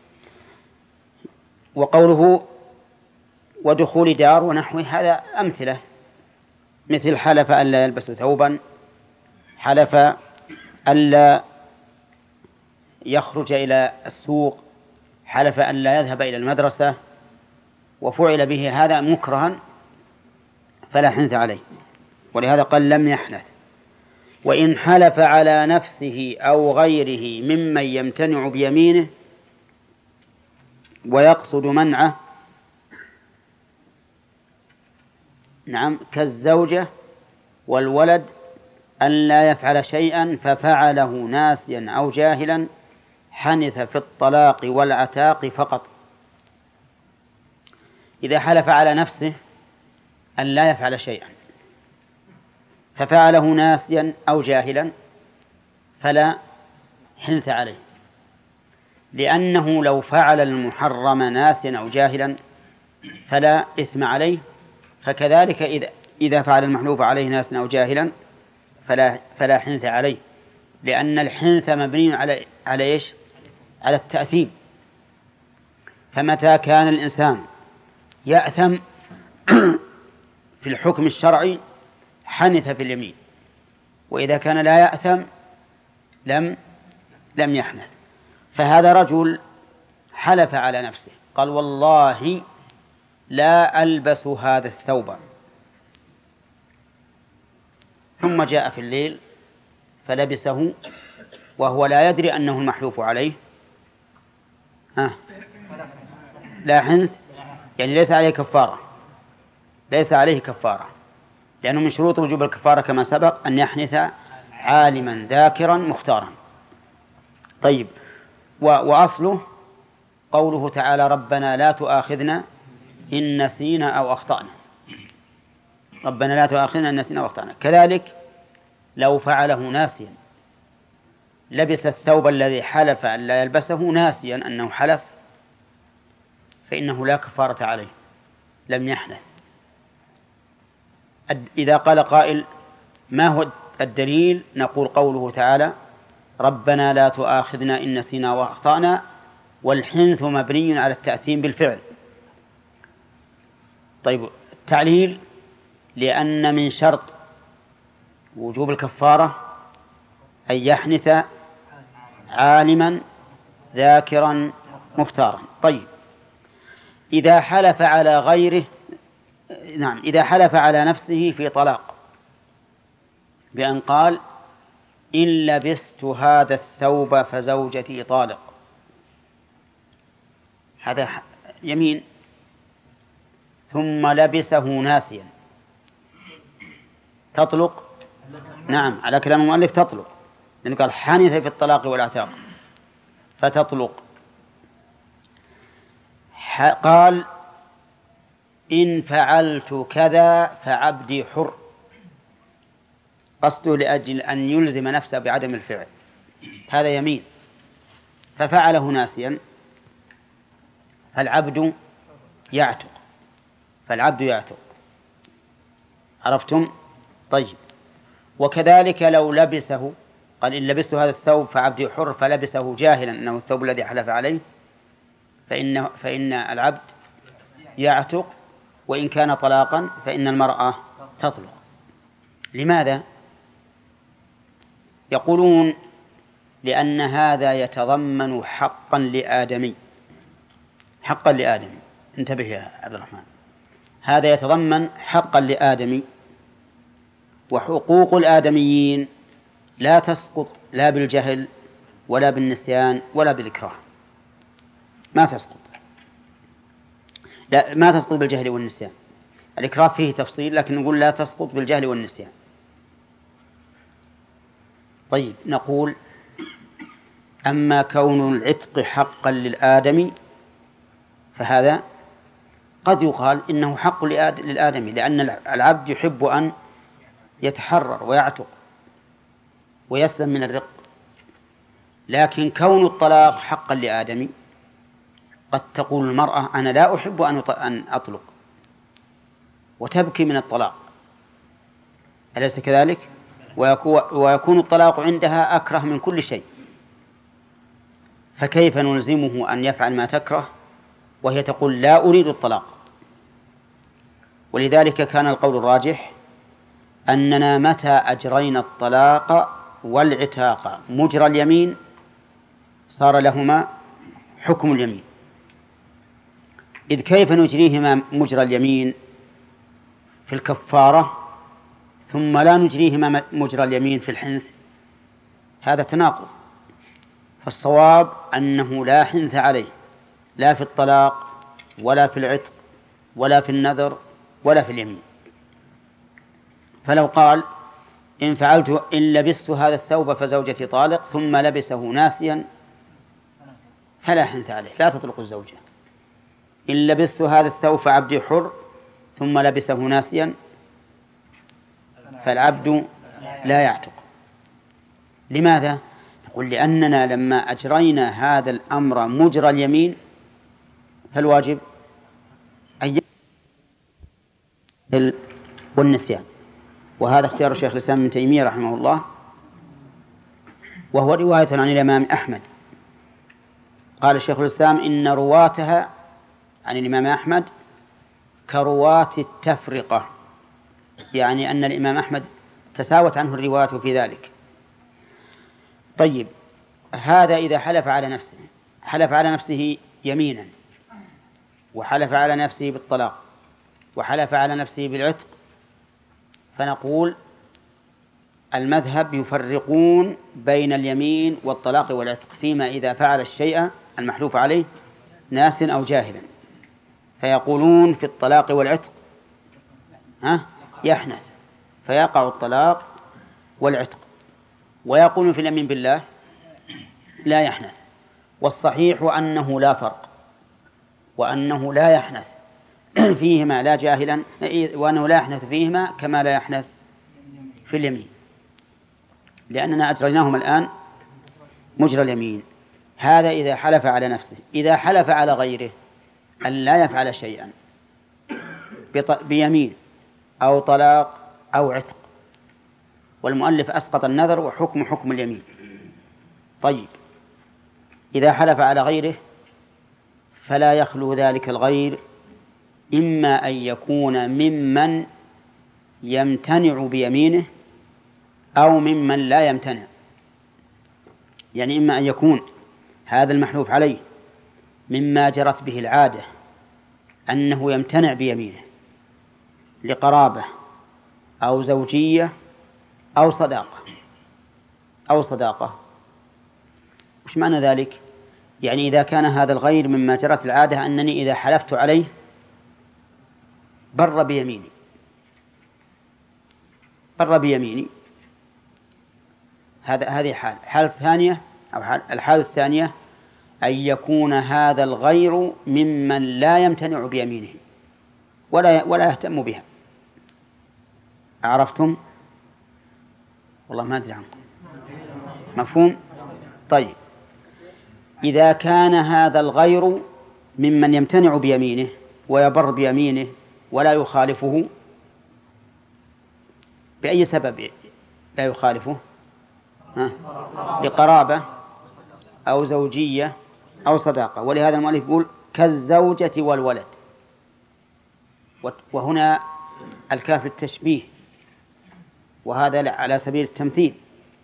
وقوله ودخول دار ونحوه هذا أمثلة، مثل حلف ألا يلبس ثوبا، حلف ألا يخرج إلى السوق، حلف ألا يذهب إلى المدرسة، وفعل به هذا مكرها فلا حنث عليه، ولهذا قال لم يحنث. وإن حلف على نفسه أو غيره ممن يمتنع بيمينه ويقصد منعه، نعم، كالزوجة والولد أن لا يفعل شيئا ففعله ناسيا أو جاهلا حنث في الطلاق والعتاق فقط. إذا حلف على نفسه أن لا يفعل شيئا ففعله ناسيا أو جاهلا فلا حنث عليه، لأنه لو فعل المحرم ناسيا أو جاهلا فلا إثم عليه، فكذلك إذا إذا فعل المحلوف عليه ناسيا أو جاهلا فلا فلا حنث عليه، لأن الحنث مبني على على إيش؟ على التأثيم. فمتى كان الإنسان يأثم في الحكم الشرعي حنث في اليمين، وإذا كان لا يأثم لم لم يحنث. فهذا رجل حلف على نفسه قال والله لا ألبس هذا الثوب، ثم جاء في الليل فلبسه وهو لا يدري أنه المحلوف عليه، ها لا حنث، يعني ليس عليه كفارة، ليس عليه كفارة، لأنه من شروط وجوب الكفارة كما سبق أن يحنث عالما ذاكرا مختارا. طيب، وأصله قوله تعالى ربنا لا تؤاخذنا إن نسينا أو أخطأنا، ربنا لا تؤاخذنا إن نسينا أو أخطأنا. كذلك لو فعله ناسيا لبس الثوب الذي حلف أن لا يلبسه ناسيا أنه حلف فإنه لا كفارة عليه، لم يحنث. إذا قال قائل ما هو الدليل؟ نقول قوله تعالى ربنا لا تؤاخذنا إن نسينا وأخطأنا، والحنث مبني على التأثيم بالفعل. طيب، التعليل لأن من شرط وجوب الكفارة أن يحنث عالما ذاكرا مختارا. طيب، إذا حلف على غيره، نعم، إذا حلف على نفسه في طلاق بأن قال إن لبست هذا الثوب فزوجتي طالق، هذا يمين، ثم لبسه ناسيا، تطلق؟ نعم، على كلام المؤلف تطلق، لأنه قال حنث في الطلاق والعتاق فتطلق. قال إن فعلت كذا فعبدي حر، قصده لأجل أن يلزم نفسه بعدم الفعل، هذا يمين، ففعله ناسيا فالعبد يعتق، فالعبد يعتق، عرفتم؟ طيب، وكذلك لو لبسه، قال إن لبست هذا الثوب فعبدي حر، فلبسه جاهلا أنه الثوب الذي حلف عليه، فإن, فإن العبد يعتق، وإن كان طلاقا فإن المرأة تطلق. لماذا؟ يقولون لأن هذا يتضمن حقا لآدمي، حقا لآدمي، انتبه يا عبد الرحمن، هذا يتضمن حقا لآدمي، وحقوق الآدميين لا تسقط لا بالجهل ولا بالنسيان ولا بالإكراه، ما تسقط، لا ما تسقط بالجهل والنسيان، الإكراه فيه تفصيل، لكن نقول لا تسقط بالجهل والنسيان. طيب، نقول أما كون العتق حقا للآدمي فهذا قد يقال إنه حق للآدمي، لأن العبد يحب أن يتحرر ويعتق ويسلم من الرق، لكن كون الطلاق حقا لآدمي قد تقول المرأة أنا لا أحب أن أطلق وتبكي من الطلاق، أليس كذلك؟ ويكون الطلاق عندها أكره من كل شيء، فكيف نلزمه أن يفعل ما تكره وهي تقول لا أريد الطلاق؟ ولذلك كان القول الراجح أننا متى أجرينا الطلاق والعتاق مجرى اليمين صار لهما حكم اليمين، إذ كيف نجريهما مجرى اليمين في الكفارة ثم لا نجريهما مجرى اليمين في الحنث؟ هذا تناقض. فالصواب أنه لا حنث عليه لا في الطلاق ولا في العتق ولا في النذر ولا في اليمين. فلو قال إن فعلت إن لبست هذا الثوب فزوجتي طالق ثم لبسه ناسيا فلا حنث عليه، لا تطلق الزوجة. إن لبست هذا الثوب فعبدي حر ثم لبسه ناسيا فالعبد لا يعتق. لماذا؟ نقول لأننا لما أجرينا هذا الأمر مجرى اليمين فالواجب أن والنسيان. وهذا اختيار شيخ الإسلام ابن تيمية رحمه الله، وهو رواية عن الإمام أحمد. قال شيخ الإسلام إن رواتها عن الإمام أحمد كرواة التفرقة، يعني أن الإمام أحمد تساوت عنه الرواية في ذلك. طيب، هذا إذا حلف على نفسه، حلف على نفسه يمينا، وحلف على نفسه بالطلاق، وحلف على نفسه بالعتق، فنقول المذهب يفرقون بين اليمين والطلاق والعتق فيما إذا فعل الشيء المحلوف عليه ناس أو جاهلا، فيقولون في الطلاق والعتق ها يحنث فيقع الطلاق والعتق، ويقولون في اليمين بالله لا يحنث. والصحيح أنه لا فرق، وأنه لا يحنث فيهما لا جاهلا، وأنه لا يحنث فيهما كما لا يحنث في اليمين، لأننا أجريناهما الآن مجرى اليمين. هذا إذا حلف على نفسه. إذا حلف على غيره أن لا يفعل شيئا بيمين أو طلاق أو عتق، والمؤلف أسقط النذر وحكم حكم اليمين. طيب، إذا حلف على غيره فلا يخلو ذلك الغير إما أن يكون ممن يمتنع بيمينه أو ممن لا يمتنع، يعني إما أن يكون هذا المحلوف عليه مما جرت به العادة أنه يمتنع بيمينه لقرابة أو زوجية أو صداقة أو صداقة. وش معنى ذلك؟ يعني إذا كان هذا الغير مما جرت العادة أنني إذا حلفت عليه بر بيميني بر بيميني هذا هذه حال. حالة ثانية أو حال الحالة الثانية أن يكون هذا الغير ممن لا يمتنع بيمينه ولا ولا يهتم بها. عرفتم؟ والله ما أدري عنكم. مفهوم؟ طيب، إذا كان هذا الغير ممن يمتنع بيمينه ويبر بيمينه ولا يخالفه، بأي سبب لا يخالفه؟ ها؟ لقرابة أو زوجية أو صداقة. ولهذا المؤلف يقول كالزوجة والولد، وهنا الكاف التشبيه، وهذا على سبيل التمثيل.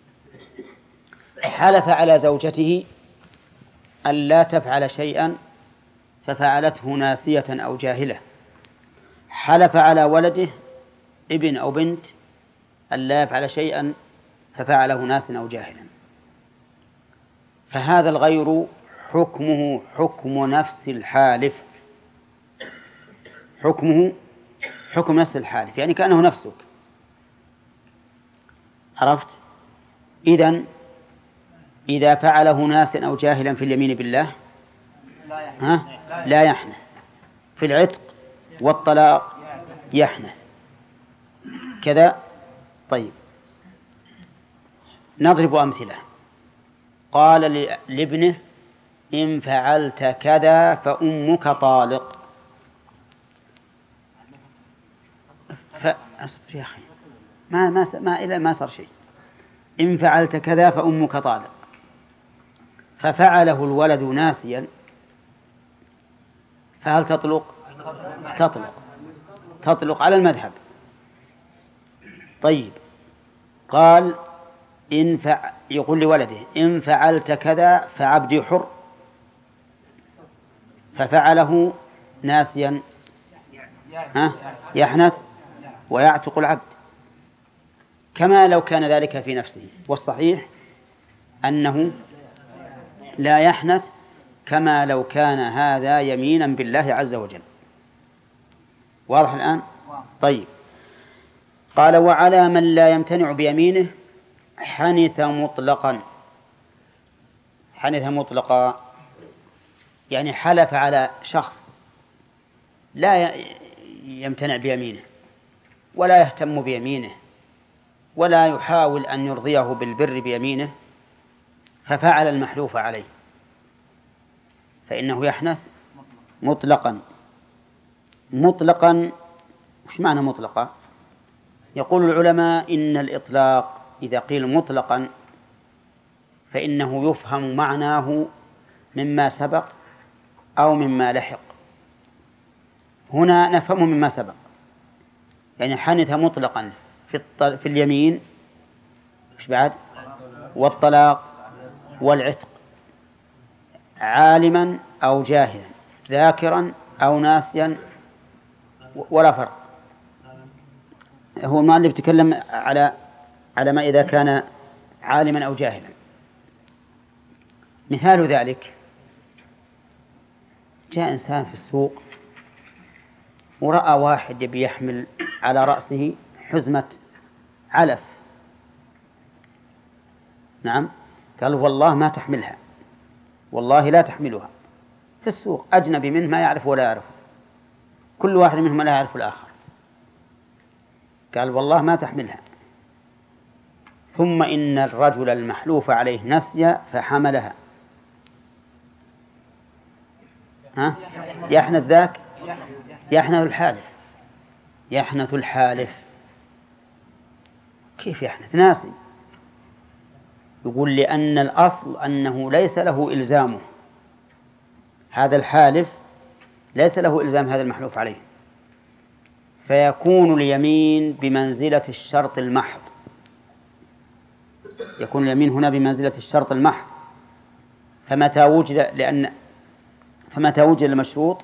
حلف على زوجته أن لا تفعل شيئا ففعلته ناسية أو جاهلة، حلف على ولده ابن أو بنت أن لا يفعل شيئا ففعله ناس أو جاهلا، فهذا الغير حكمه حكم نفس الحالف، حكمه حكم نفس الحالف، يعني كأنه نفسك. عرفت؟ إذن إذا فعله ناس أو جاهلا في اليمين بالله ها لا يحنث، في العتق والطلاق يحنث كذا. طيب، نضرب أمثلة. قال لابنه إن فعلت كذا فأمك طالق، فأصبر يا أخي، ما ما ما إلى ما صار شيء. إن فعلت كذا فأمك طالق، ففعله الولد ناسيا، فهل تطلق؟ تطلق تطلق على المذهب. طيب، قال إن فع... يقول لولده إن فعلت كذا فعبدي حر، ففعله ناسيا ها يحنث ويعتق العبد كما لو كان ذلك في نفسه. والصحيح أنه لا يحنث كما لو كان هذا يمينا بالله عز وجل. واضح الآن؟ طيب. قال وعلى من لا يمتنع بيمينه حنث مطلقا. حنث مطلقا يعني حلف على شخص لا يمتنع بيمينه ولا يهتم بيمينه ولا يحاول أن يرضيه بالبر بيمينه، ففعل المحلوف عليه، فإنه يحنث مطلقا. مطلقا وش معنى مطلقا؟ يقول العلماء إن الإطلاق إذا قيل مطلقا فإنه يفهم معناه مما سبق أو مما لحق. هنا نفهمه مما سبق، يعني حنث مطلقا في, في اليمين مش بعد والطلاق والعتق، عالما أو جاهلا، ذاكرا أو ناسيا، ولا فرق. هو المؤلف يتكلم على على ما إذا كان عالما أو جاهلا. مثال ذلك جاء إنسان في السوق ورأى واحد يبي يحمل على رأسه حزمة علف، نعم، قال والله ما تحملها، والله لا تحملها. في السوق أجنبي منه ما يعرف ولا يعرف، كل واحد منهم لا يعرف الآخر، قال والله ما تحملها. ثم إن الرجل المحلوف عليه نسي فحملها، ها؟ يحنث ذاك، يحنث الحالف، يحنث الحالف. كيف يحنث؟ ناسي. يقول لأن الأصل أنه ليس له إلزامه، هذا الحالف ليس له إلزام هذا المحلوف عليه، فيكون اليمين بمنزلة الشرط المحض. يكون اليمين هنا بمنزلة الشرط المحض، فمتى وجد لأن فمتى وجد المشروط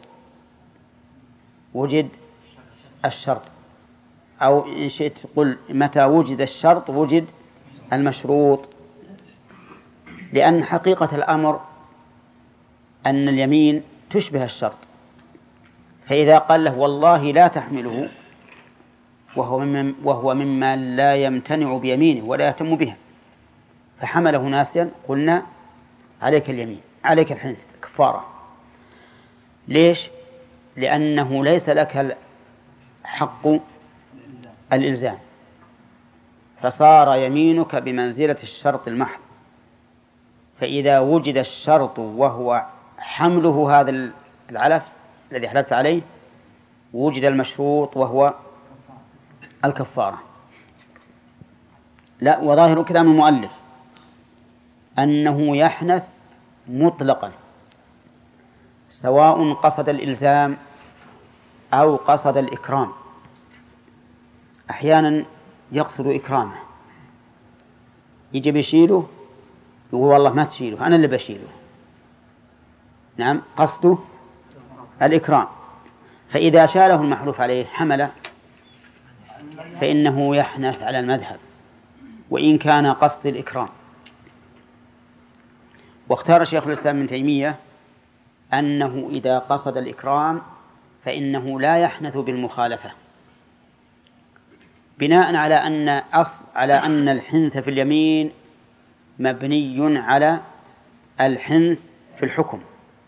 وجد الشرط، أو إن شئت قل متى وجد الشرط وجد المشروط، لأن حقيقة الأمر أن اليمين تشبه الشرط. فإذا قال له والله لا تحمله وهو مما, وهو مما لا يمتنع بيمينه ولا يهتم بها فحمله ناسيا، قلنا عليك اليمين، عليك الحنث كفارة. ليش؟ لأنه ليس لك حق الإلزام، فصار يمينك بمنزلة الشرط المحض. فإذا وجد الشرط وهو حمله هذا العلف الذي حلفت عليه وجد المشروط وهو الكفارة. لا، وظاهر كلام المؤلف أنه يحنث مطلقا سواء قصد الإلزام أو قصد الإكرام. أحيانا يقصد إكرامه، يجي بيشيله يقول والله ما تشيله أنا اللي بشيله، نعم، قصده الإكرام. فإذا شاله المحلوف عليه حمله فإنه يحنث على المذهب وإن كان قصد الإكرام. واختار شيخ الإسلام ابن تيمية أنه إذا قصد الإكرام فإنه لا يحنث بالمخالفة، بناء على أن أصل على أن الحنث في اليمين مبني على الحنث في الحكم.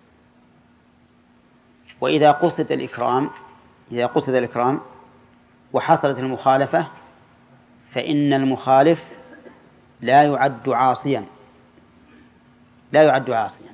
وإذا قصد الإكرام إذا قصد الإكرام وحصلت المخالفة فإن المخالف لا يعد عاصيا، لا يعد عاصيا.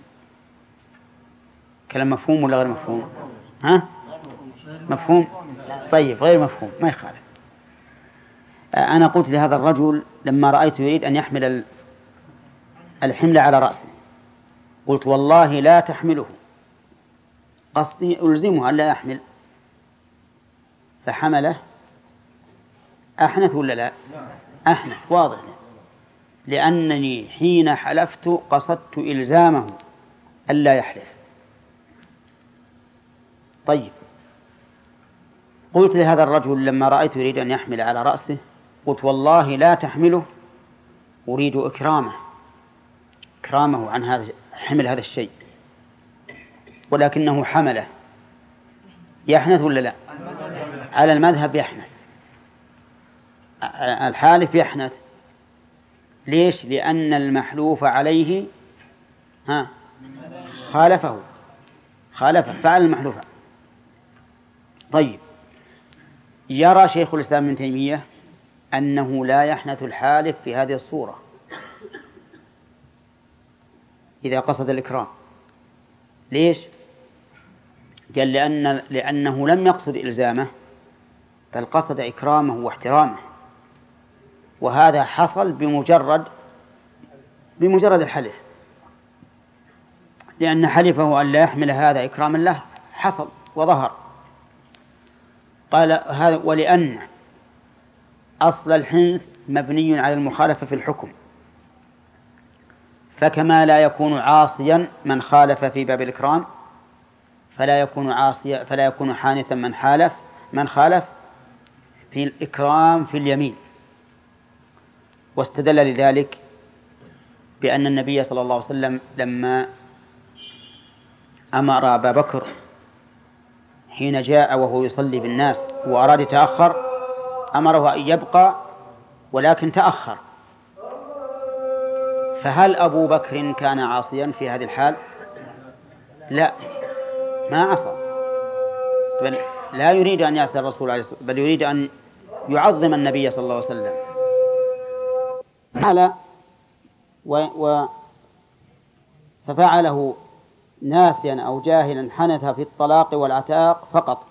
كلام مفهوم ولا غير مفهوم؟ ها؟ مفهوم؟ طيب، غير مفهوم ما يخالف. أنا قلت لهذا الرجل لما رأيته يريد أن يحمل الحمل على رأسه قلت والله لا تحمله، قصدي ألزمه أن لا يحمل، فحمله. أحنث ولا لا؟ أحنث، واضح، لأنني حين حلفت قصدت إلزامه ألا يحلف. طيب، قلت لهذا الرجل لما رأيته يريد أن يحمل على رأسه قلت والله لا تحمله، أريد إكرامه إكرامه عن هذا حمل هذا الشيء. ولكنه حمله يحنث ولا لا؟ على المذهب يحنث، الحالف يحنث. ليش؟ لأن المحلوف عليه ها خالفه خالفه فعل المحلوف. طيب، يرى شيخ الإسلام ابن تيمية أنه لا يحنث الحالف في هذه الصورة إذا قصد الإكرام. ليش؟ قال لأن لأنه لم يقصد إلزامه، بل قصد إكرامه واحترامه، وهذا حصل بمجرد بمجرد الحلف، لأن حلفه أن لا يحمل هذا إكراما له حصل وظهر. قال هذا ولأن أصل الحنث مبني على المخالفة في الحكم، فكما لا يكون عاصيا من خالف في باب الإكرام فلا يكون عاصيا فلا يكون حانثا من حالف من خالف في الإكرام في اليمين. واستدل لذلك بأن النبي صلى الله عليه وسلم لما أمر أبا بكر حين جاء وهو يصلي بالناس وأراد يتأخر أمره أن يبقى ولكن تأخر، فهل أبو بكر كان عاصيا في هذه الحال؟ لا، ما عصى، بل لا يريد أن يعصي الرسول عليه الصلاة والسلام، بل يريد أن يعظم النبي صلى الله عليه وسلم. فعل و... و... ففعله ناسيا أو جاهلا حنث في الطلاق والعتاق فقط.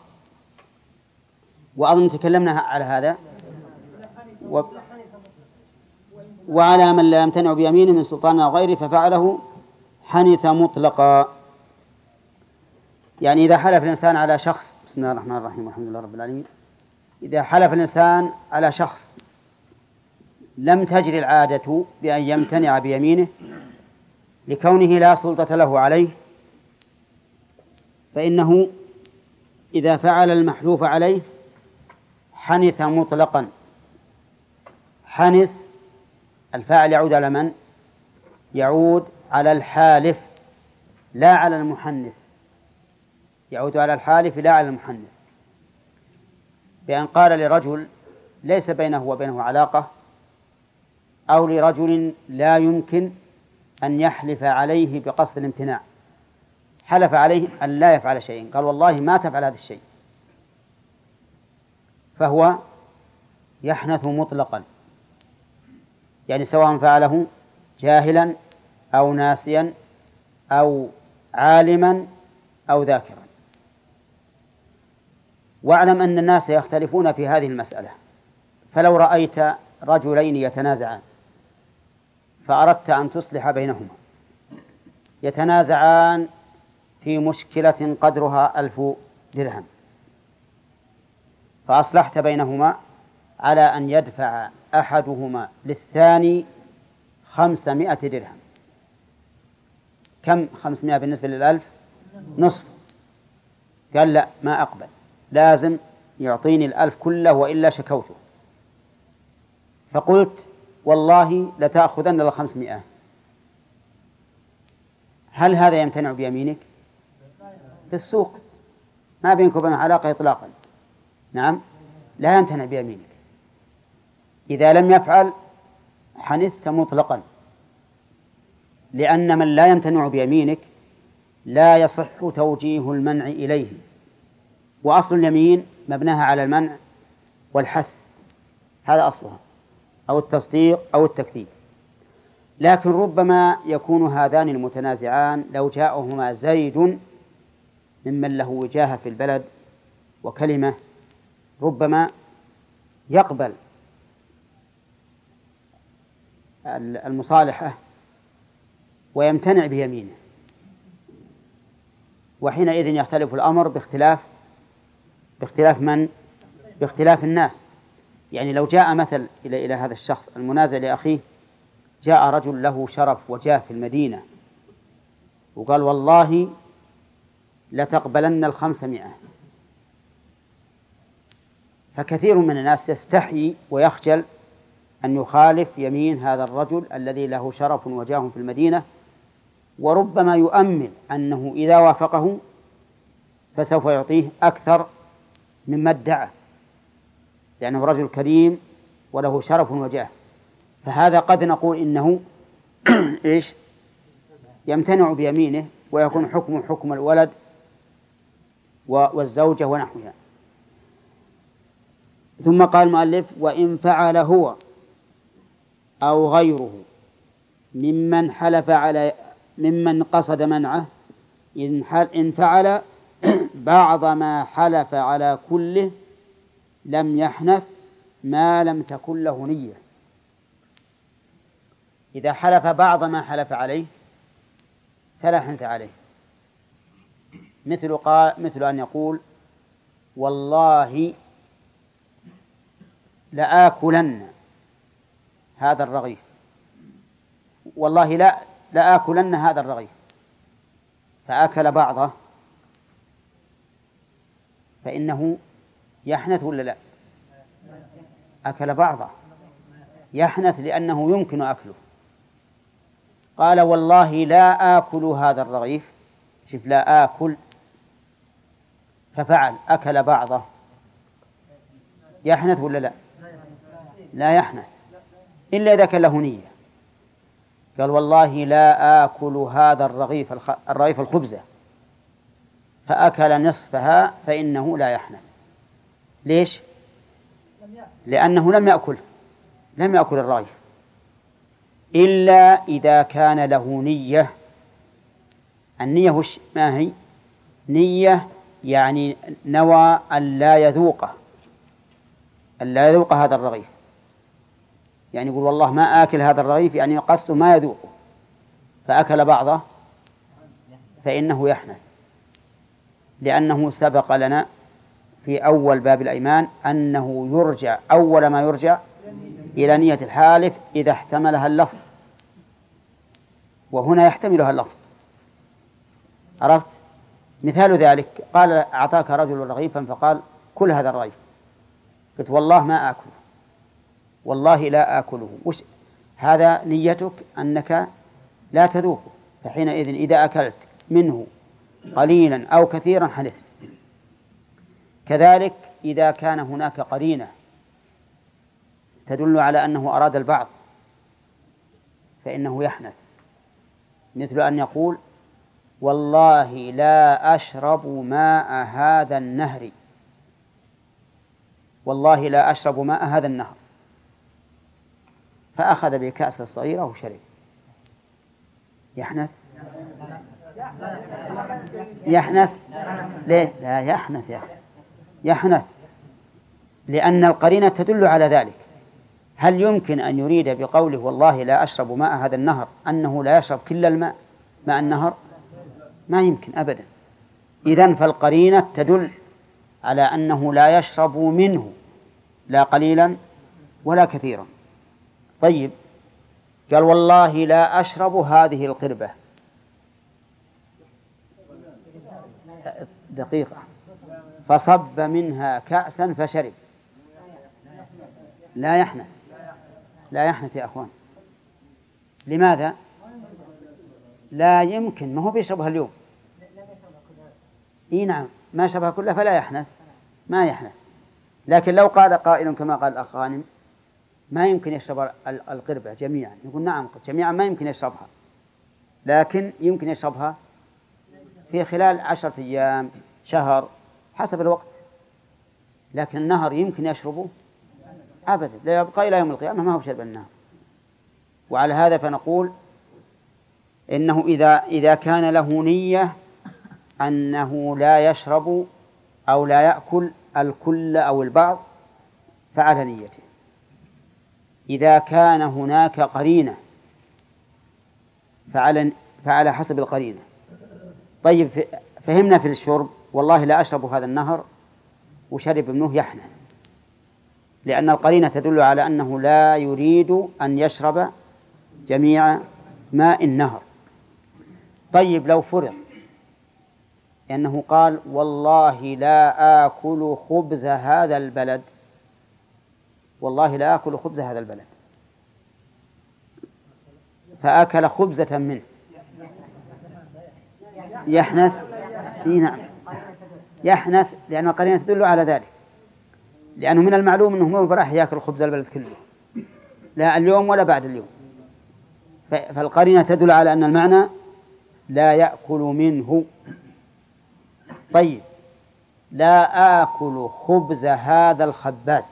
وأظن تكلمنا على هذا. و... وعلى من لا يمتنع بيمينه من سلطان أو غيره ففعله حنث مطلقا. يعني إذا حلف الإنسان على شخص، بسم الله الرحمن الرحيم والحمد لله رب العالمين، إذا حلف الإنسان على شخص لم تجري العادة بأن يمتنع بيمينه لكونه لا سلطة له عليه، فإنه إذا فعل المحلوف عليه حنث مطلقا. حنث الفاعل يعود على من؟ يعود على الحالف لا على المحنث، يعود على الحالف لا على المحنث، بأن قال لرجل ليس بينه وبينه علاقة، أو لرجل لا يمكن أن يحلف عليه بقصد الامتناع، حلف عليه أن لا يفعل شيئا، قال والله ما تفعل هذا الشيء، فهو يحنث مطلقا، يعني سواء فعله جاهلا أو ناسيا أو عالما أو ذاكرا. واعلم أن الناس يختلفون في هذه المسألة، فلو رأيت رجلين يتنازعان فأردت أن تصلح بينهما، يتنازعان في مشكلة قدرها ألف درهم، فأصلحت بينهما على أن يدفع أحدهما للثاني خمسمائة درهم. كم خمسمائة بالنسبة للألف؟ نصف. قال لا، ما أقبل، لازم يعطيني الألف كله وإلا شكوته. فقلت والله لتأخذن الخمسمائة. هل هذا يمتنع بيمينك؟ في السوق ما بينك وبين علاقة إطلاقا، نعم، لا يمتنع بيمينك. إذا لم يفعل حنثت مطلقا، لأن من لا يمتنع بيمينك لا يصح توجيه المنع إليه، وأصل اليمين مبناها على المنع والحث، هذا أصلها، أو التصديق أو التكذيب. لكن ربما يكون هذان المتنازعان لو جاءهما زيد ممن له وجاهة في البلد وكلمة، ربما يقبل المصالحة ويمتنع بيمينه، وحينئذ يختلف الأمر باختلاف باختلاف من؟ باختلاف الناس. يعني لو جاء مثل إلى إلى هذا الشخص المنازع لأخيه، جاء رجل له شرف وجاه في المدينة وقال والله لتقبلن الخمسمائة، فكثير من الناس يستحي ويخجل أن يخالف يمين هذا الرجل الذي له شرف وجاه في المدينة وربما يؤمل أنه إذا وافقه فسوف يعطيه أكثر مما ادعى، لأنه رجل كريم وله شرف وجاه. فهذا قد نقول إنه إيش يمتنع بيمينه ويكون حكم حكم الولد والزوجة ونحوها. ثم قال المؤلف: وإن فعل هو أو غيره ممن حلف على ممن قصد منعه، إن فعل بعض ما حلف على كله لم يحنث ما لم تكن له نية. إذا حلف بعض ما حلف عليه فلا حنث عليه، مثل قال مثل أن يقول: والله لآكلن هذا الرغيف، والله لا لآكلن هذا الرغيف، فأكل بعضه، فإنه يحنث ولا لا؟ أكل بعضه يحنث لأنه يمكن أكله. قال: والله لا آكل هذا الرغيف، شوف، لا آكل، ففعل أكل بعضه، يحنث ولا لا؟ لا يحنث إلا إذا كان له نية. قال: والله لا آكل هذا الرغيف الرغيف الخبزة، فأكل نصفها، فإنه لا يحنث. ليش؟ لأنه لم يأكل لم يأكل الرغيف، إلا إذا كان له نية. النية وش ما هي؟ نية يعني نوى أن لا يذوقه أن لا يذوق هذا الرغيف، يعني يقول: والله ما آكل هذا الرغيف، يعني قصده ما يذوقه، فأكل بعضه، فإنه يحنث، لأنه سبق لنا في أول باب الأيمان أنه يرجع أول ما يرجع إلى نية الحالف إذا احتملها اللفظ، وهنا يحتملها اللفظ. عرفت؟ مثال ذلك: قال: أعطاك رجل رغيفا فقال: كل هذا الرغيف، قلت: والله ما آكله، والله لا آكله. وش هذا؟ نيتك أنك لا تذوقه، فحينئذ إذا أكلت منه قليلا أو كثيرا حنثت. كذلك إذا كان هناك قرينة تدل على أنه أراد البعض فإنه يحنث، مثل أن يقول: والله لا أشرب ماء هذا النهر، والله لا أشرب ماء هذا النهر، فأخذ بكأس الصغيرة وشرب، يحنث؟ يحنث؟ ليه؟ لا يحنث يا أخي، يحنث، لأن القرينة تدل على ذلك. هل يمكن أن يريد بقوله والله لا أشرب ماء هذا النهر أنه لا يشرب كل الماء ماء النهر؟ ما يمكن أبدا. إذن فالقرينة تدل على أنه لا يشرب منه لا قليلا ولا كثيرا. طيب، قال: والله لا أشرب هذه القربة، دقيقة، فصب منها كأسا فشرب، لا يحنث لا يحنث يا أخوان. لماذا؟ لا يمكن، ما هو بيشربها اليوم. إيه نعم، ما شربها كلها فلا يحنث، ما يحنث. لكن لو قال قائل كما قال الأخ غانم: ما يمكن يشرب القربة جميعا، نقول: نعم جميعا ما يمكن يشربها، لكن يمكن يشربها في خلال عشرة أيام، شهر، حسب الوقت. لكن النهر يمكن يشربه أبدا، لا يبقى إلى يوم القيامة ما هو شرب النهر. وعلى هذا فنقول إنه إذا إذا كان له نية أنه لا يشرب أو لا يأكل الكل أو البعض فعلى نيته. إذا كان هناك قرينة فعلى فعلى حسب القرينة. طيب، فهمنا في الشرب: والله لا أشرب هذا النهر، وشرب منه، يحنث، لأن القرينة تدل على أنه لا يريد أن يشرب جميع ماء النهر. طيب، لو فرض أنه قال: والله لا آكل خبز هذا البلد، والله لا آكل خبز هذا البلد، فأكل خبزة منه، يحنث. إيه نعم يحنث لأن القرينة تدل على ذلك، لأنه من المعلوم أنه مو براح يأكل خبز البلد كله لا اليوم ولا بعد اليوم، فالقرينة تدل على أن المعنى لا يأكل منه. طيب لا آكل خبز هذا الخباز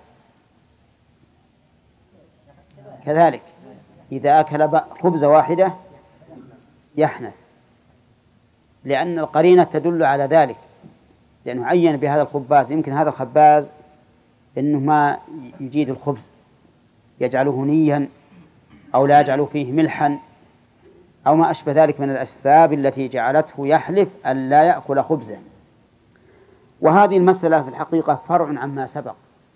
كذلك إذا أكل خبز واحدة يحنث، لأن القرينة تدل على ذلك، لأنه عين بهذا الخباز. يمكن هذا الخباز إنه ما يجيد الخبز يجعله نيا أو لا يجعل فيه ملحا أو ما أشبه ذلك من الأسباب التي جعلته يحلف أن لا يأكل خبزه. وهذه المسألة في الحقيقة فرع عما سبق،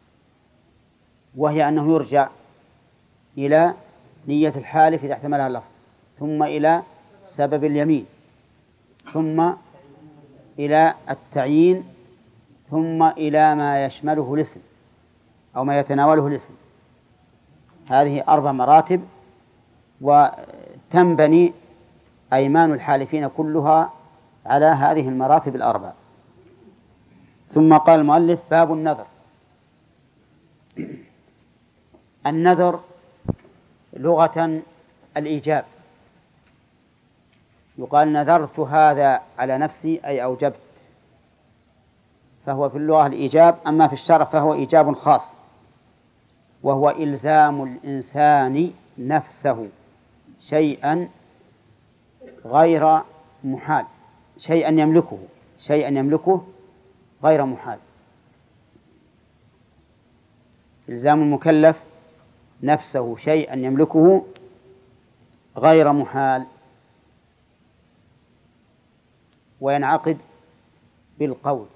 وهي أنه يرجع إلى نية الحالف إذا احتملها اللفظ، ثم إلى سبب اليمين، ثم إلى التعيين، ثم إلى ما يشمله الاسم أو ما يتناوله الاسم. هذه أربع مراتب، وتنبني أيمان الحالفين كلها على هذه المراتب الأربع. ثم قال المؤلف: باب النذر. النذر لغة الإيجاب، يقال نذرت هذا على نفسي أي أوجبت، فهو في اللغة الإيجاب. أما في الشرع فهو إيجاب خاص، وهو إلزام الإنسان نفسه شيئا غير محال، شيئا يملكه شيئا يملكه غير محال. إلزام المكلف نفسه شيئا يملكه غير محال، وينعقد بالقول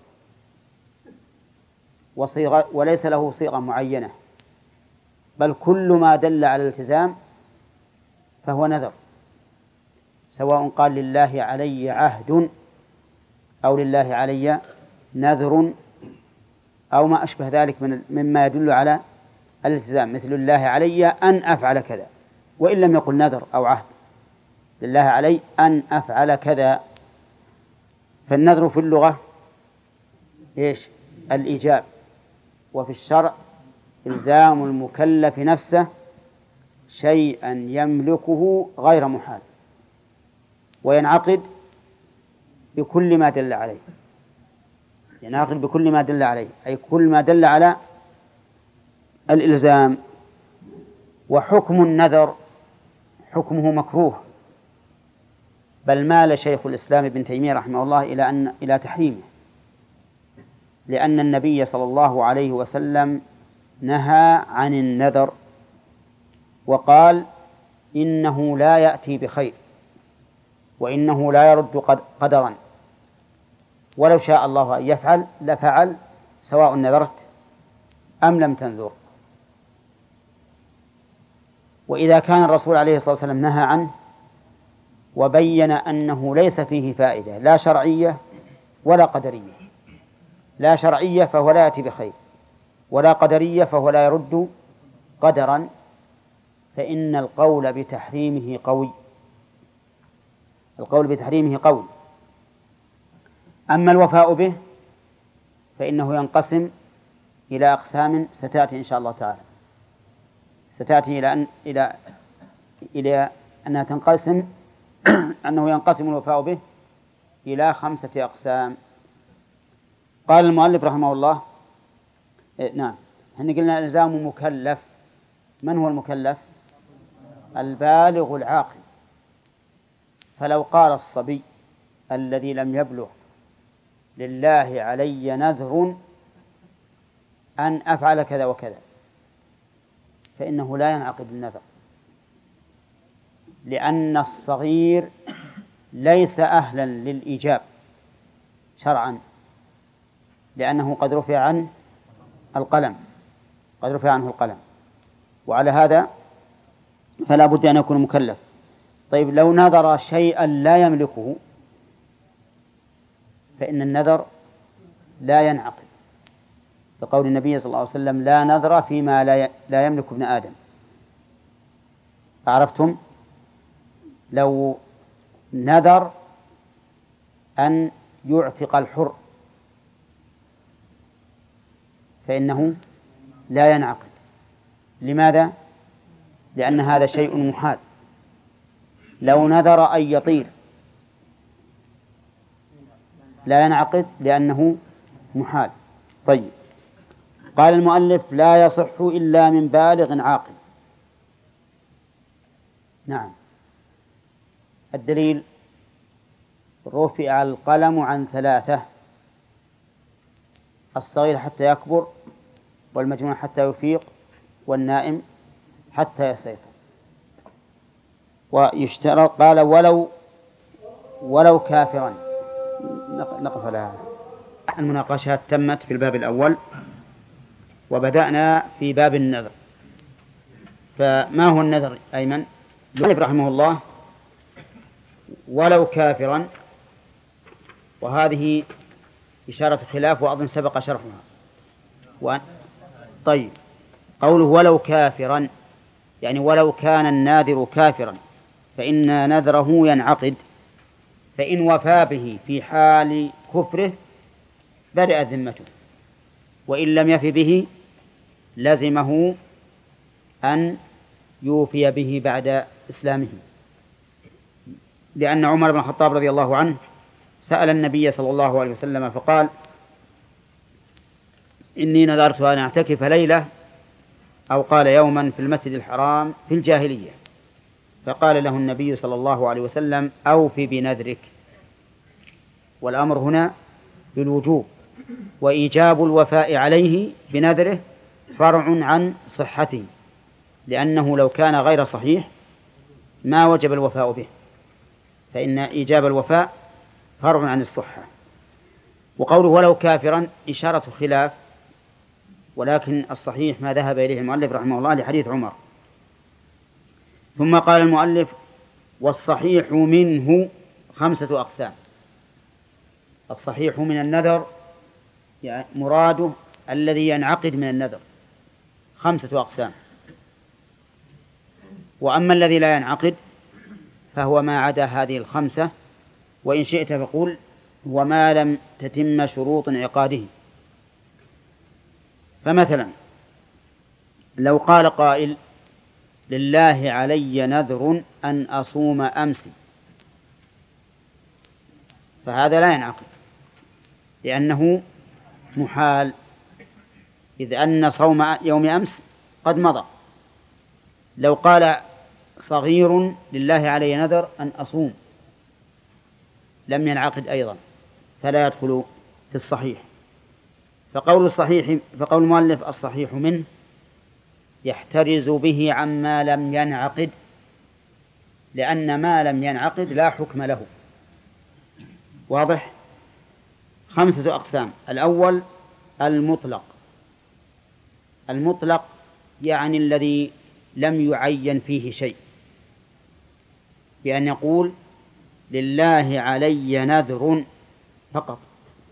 وصيغة، وليس له صيغة معينة، بل كل ما دل على الالتزام فهو نذر، سواء قال لله علي عهد أو لله علي نذر أو ما أشبه ذلك من مما يدل على الالتزام، مثل لله علي أن أفعل كذا، وإن لم يقل نذر أو عهد، لله علي أن أفعل كذا. فالنذر في اللغة إيش؟ الإيجاب، وفي الشرع إلزام المكلف نفسه شيئا يملكه غير محال، وينعقد بكل ما دل عليه، ينعقد بكل ما دل عليه أي كل ما دل على الإلزام. وحكم النذر حكمه مكروه، بل مال شيخ الإسلام ابن تيمية رحمه الله إلى أن إلى تحريمه، لأن النبي صلى الله عليه وسلم نهى عن النذر وقال إنه لا يأتي بخير، وإنه لا يرد قدرا، ولو شاء الله أن يفعل لفعل سواء نذرت أم لم تنذر. وإذا كان الرسول عليه الصلاة والسلام نهى عنه وبين أنه ليس فيه فائدة لا شرعية ولا قدرية، لا شرعية فهو لا يأتي بخير، ولا قدرية فهو لا يرد قدرا، فإن القول بتحريمه قوي، القول بتحريمه قوي. أما الوفاء به فإنه ينقسم إلى أقسام ستأتي إن شاء الله تعالى، ستأتي إلى أن إلى إلى أنها تنقسم أنه ينقسم الوفاء به إلى خمسة أقسام. قال المؤلف رحمه الله: إيه نعم، احنا قلنا إلزام مكلف. من هو المكلف؟ البالغ العاقل. فلو قال الصبي الذي لم يبلغ لله علي نذر أن أفعل كذا وكذا، فإنه لا ينعقد النذر، لأن الصغير ليس أهلا للإيجاب شرعا، لأنه قد رفع عنه القلم قد رفع عنه القلم وعلى هذا فلا بد أن يكون مكلف. طيب لو نذر شيئا لا يملكه فإن النذر لا ينعقد، بقول النبي صلى الله عليه وسلم: لا نذر فيما لا يملك ابن آدم. عرفتم؟ لو نذر أن يعتق الحر فإنه لا ينعقد. لماذا؟ لأن هذا شيء محال. لو نذر أن يطير لا ينعقد لأنه محال. طيب، قال المؤلف لا يصح إلا من بالغ عاقل. نعم، الدليل رفع القلم عن ثلاثة: الصغير حتى يكبر، والمجنون حتى يفيق، والنائم حتى يستيقظ. ويشترط قال ولو ولو كافرا. نقف على المناقشات تمت في الباب الأول وبدأنا في باب النذر. فما هو النذر أيمن؟ المؤلف رحمه الله ولو كافرا، وهذه إشارة خلاف وأظن سبق شرحها. و... طيب، قوله ولو كافرا يعني ولو كان الناذر كافرا فإن نذره ينعقد، فإن وفى به في حال كفره بدأت ذمته، وإن لم يف به لزمه أن يوفي به بعد إسلامه، لأن عمر بن الخطاب رضي الله عنه سأل النبي صلى الله عليه وسلم فقال: إني نذرت أن أعتكف ليلة، أو قال يوما، في المسجد الحرام في الجاهلية، فقال له النبي صلى الله عليه وسلم: أوف بنذرك. والأمر هنا بالوجوب، وإيجاب الوفاء عليه بنذره فرع عن صحته، لأنه لو كان غير صحيح ما وجب الوفاء به، فإن إيجاب الوفاء فرع عن الصحة. وقوله ولو كافرا إشارة خلاف، ولكن الصحيح ما ذهب إليه المؤلف رحمه الله لحديث عمر. ثم قال المؤلف: والصحيح منه خمسة أقسام. الصحيح من النذر يعني مراده الذي ينعقد من النذر خمسة أقسام، وأما الذي لا ينعقد فهو ما عدا هذه الخمسة، وإن شئت فقل وما لم تتم شروط انعقاده. فمثلا لو قال قائل: لله علي نذر أن أصوم أمس، فهذا لا ينعقد لأنه محال، إذ أن صوم يوم أمس قد مضى. لو قال صغير: لله علي نذر أن أصوم، لم ينعقد أيضا، فلا يدخل في الصحيح. فقول الصحيح فقول المؤلف الصحيح منه يحترز به عما لم ينعقد، لأن ما لم ينعقد لا حكم له. واضح؟ خمسة أقسام. الأول المطلق. المطلق يعني الذي لم يعين فيه شيء، بأن يقول: لله علي نذر فقط،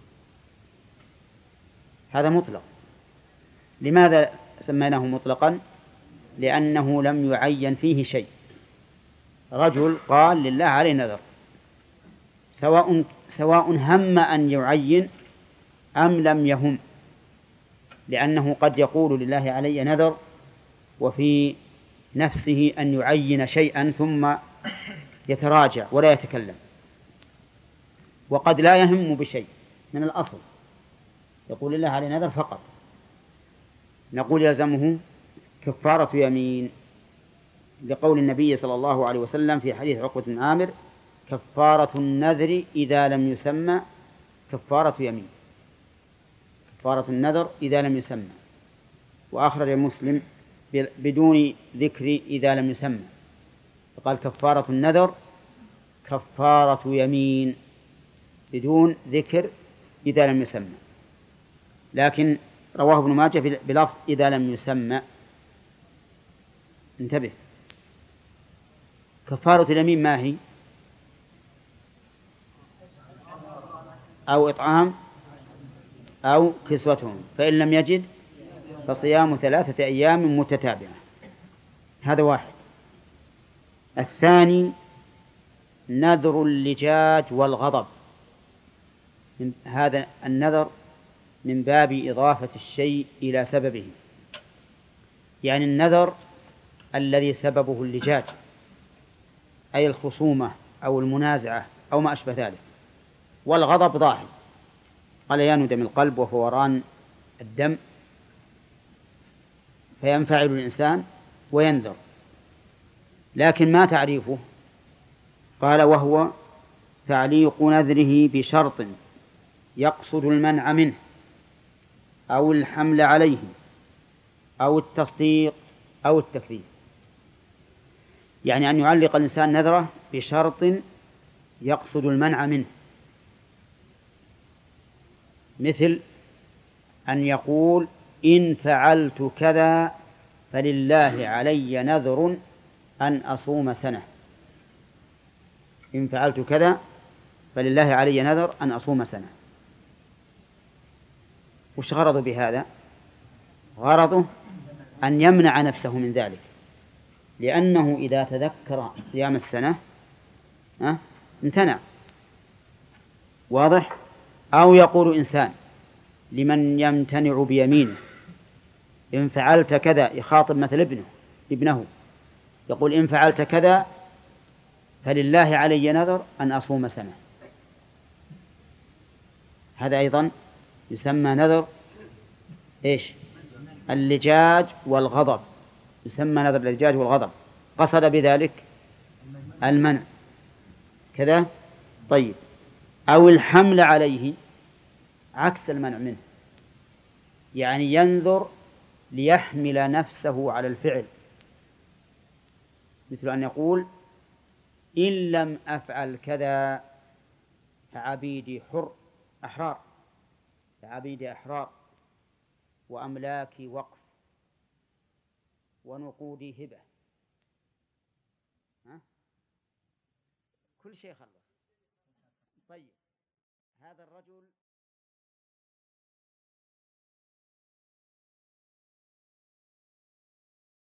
هذا مطلق. لماذا سميناه مطلقا؟ لأنه لم يعين فيه شيء. رجل قال: لله علي نذر، سواء سواء هم أن يعين أم لم يهم، لأنه قد يقول: لله علي نذر، وفي نفسه أن يعين شيئا ثم يتراجع ولا يتكلم، وقد لا يهم بشيء من الأصل، يقول: لله علي نذر فقط. نقول: يلزمه كفارة يمين، لقول النبي صلى الله عليه وسلم في حديث عقبة بن عامر: كفارة النذر إذا لم يسمى كفارة يمين. كفارة النذر إذا لم يسمى. وأخرج مسلم بدون ذكر إذا لم يسمى، فقال: كفارة النذر كفارة يمين، بدون ذكر إذا لم يسمى. لكن رواه ابن ماجه بلفظ إذا لم يسمى. انتبه، كفارة اليمين ما هي؟ أو إطعام أو كسوتهم، فإن لم يجد فصيام ثلاثة أيام متتابعة. هذا واحد. الثاني نذر اللجاج والغضب، من هذا النذر من باب إضافة الشيء إلى سببه، يعني النذر الذي سببه اللجاج أي الخصومة أو المنازعة أو ما أشبه ذلك، والغضب ظاهر، غليان دم القلب وفوران الدم، فينفعل الإنسان وينذر. لكن ما تعريفه؟ قال وهو تعليق نذره بشرط يقصد المنع منه أو الحمل عليه أو التصديق أو التكذيب، يعني أن يعلق الإنسان نذره بشرط يقصد المنع منه، مثل أن يقول إن فعلت كذا فلله علي نذر أن أصوم سنة، إن فعلت كذا فلله علي نذر أن أصوم سنة. وش غرضه بهذا؟ غرضه أن يمنع نفسه من ذلك، لأنه إذا تذكر صيام السنة أه؟ امتنع. واضح؟ أو يقول إنسان لمن يمتنع بيمينه إن فعلت كذا، يخاطب مثل ابنه ابنه يقول إن فعلت كذا فلله علي نذر أن أصوم سنة، هذا أيضا يسمى نذر إيش؟ اللجاج والغضب، يسمى نذر اللجاج والغضب، قصد بذلك المنع كذا. طيب، أو الحمل عليه عكس المنع منه، يعني ينذر ليحمل نفسه على الفعل، مثل أن يقول إن لم أفعل كذا فعبيدي حر أحرار، فعبيدي أحرار وأملاكي وقف ونقودي هبة، ها؟ كل شيء خلص. طيب، هذا الرجل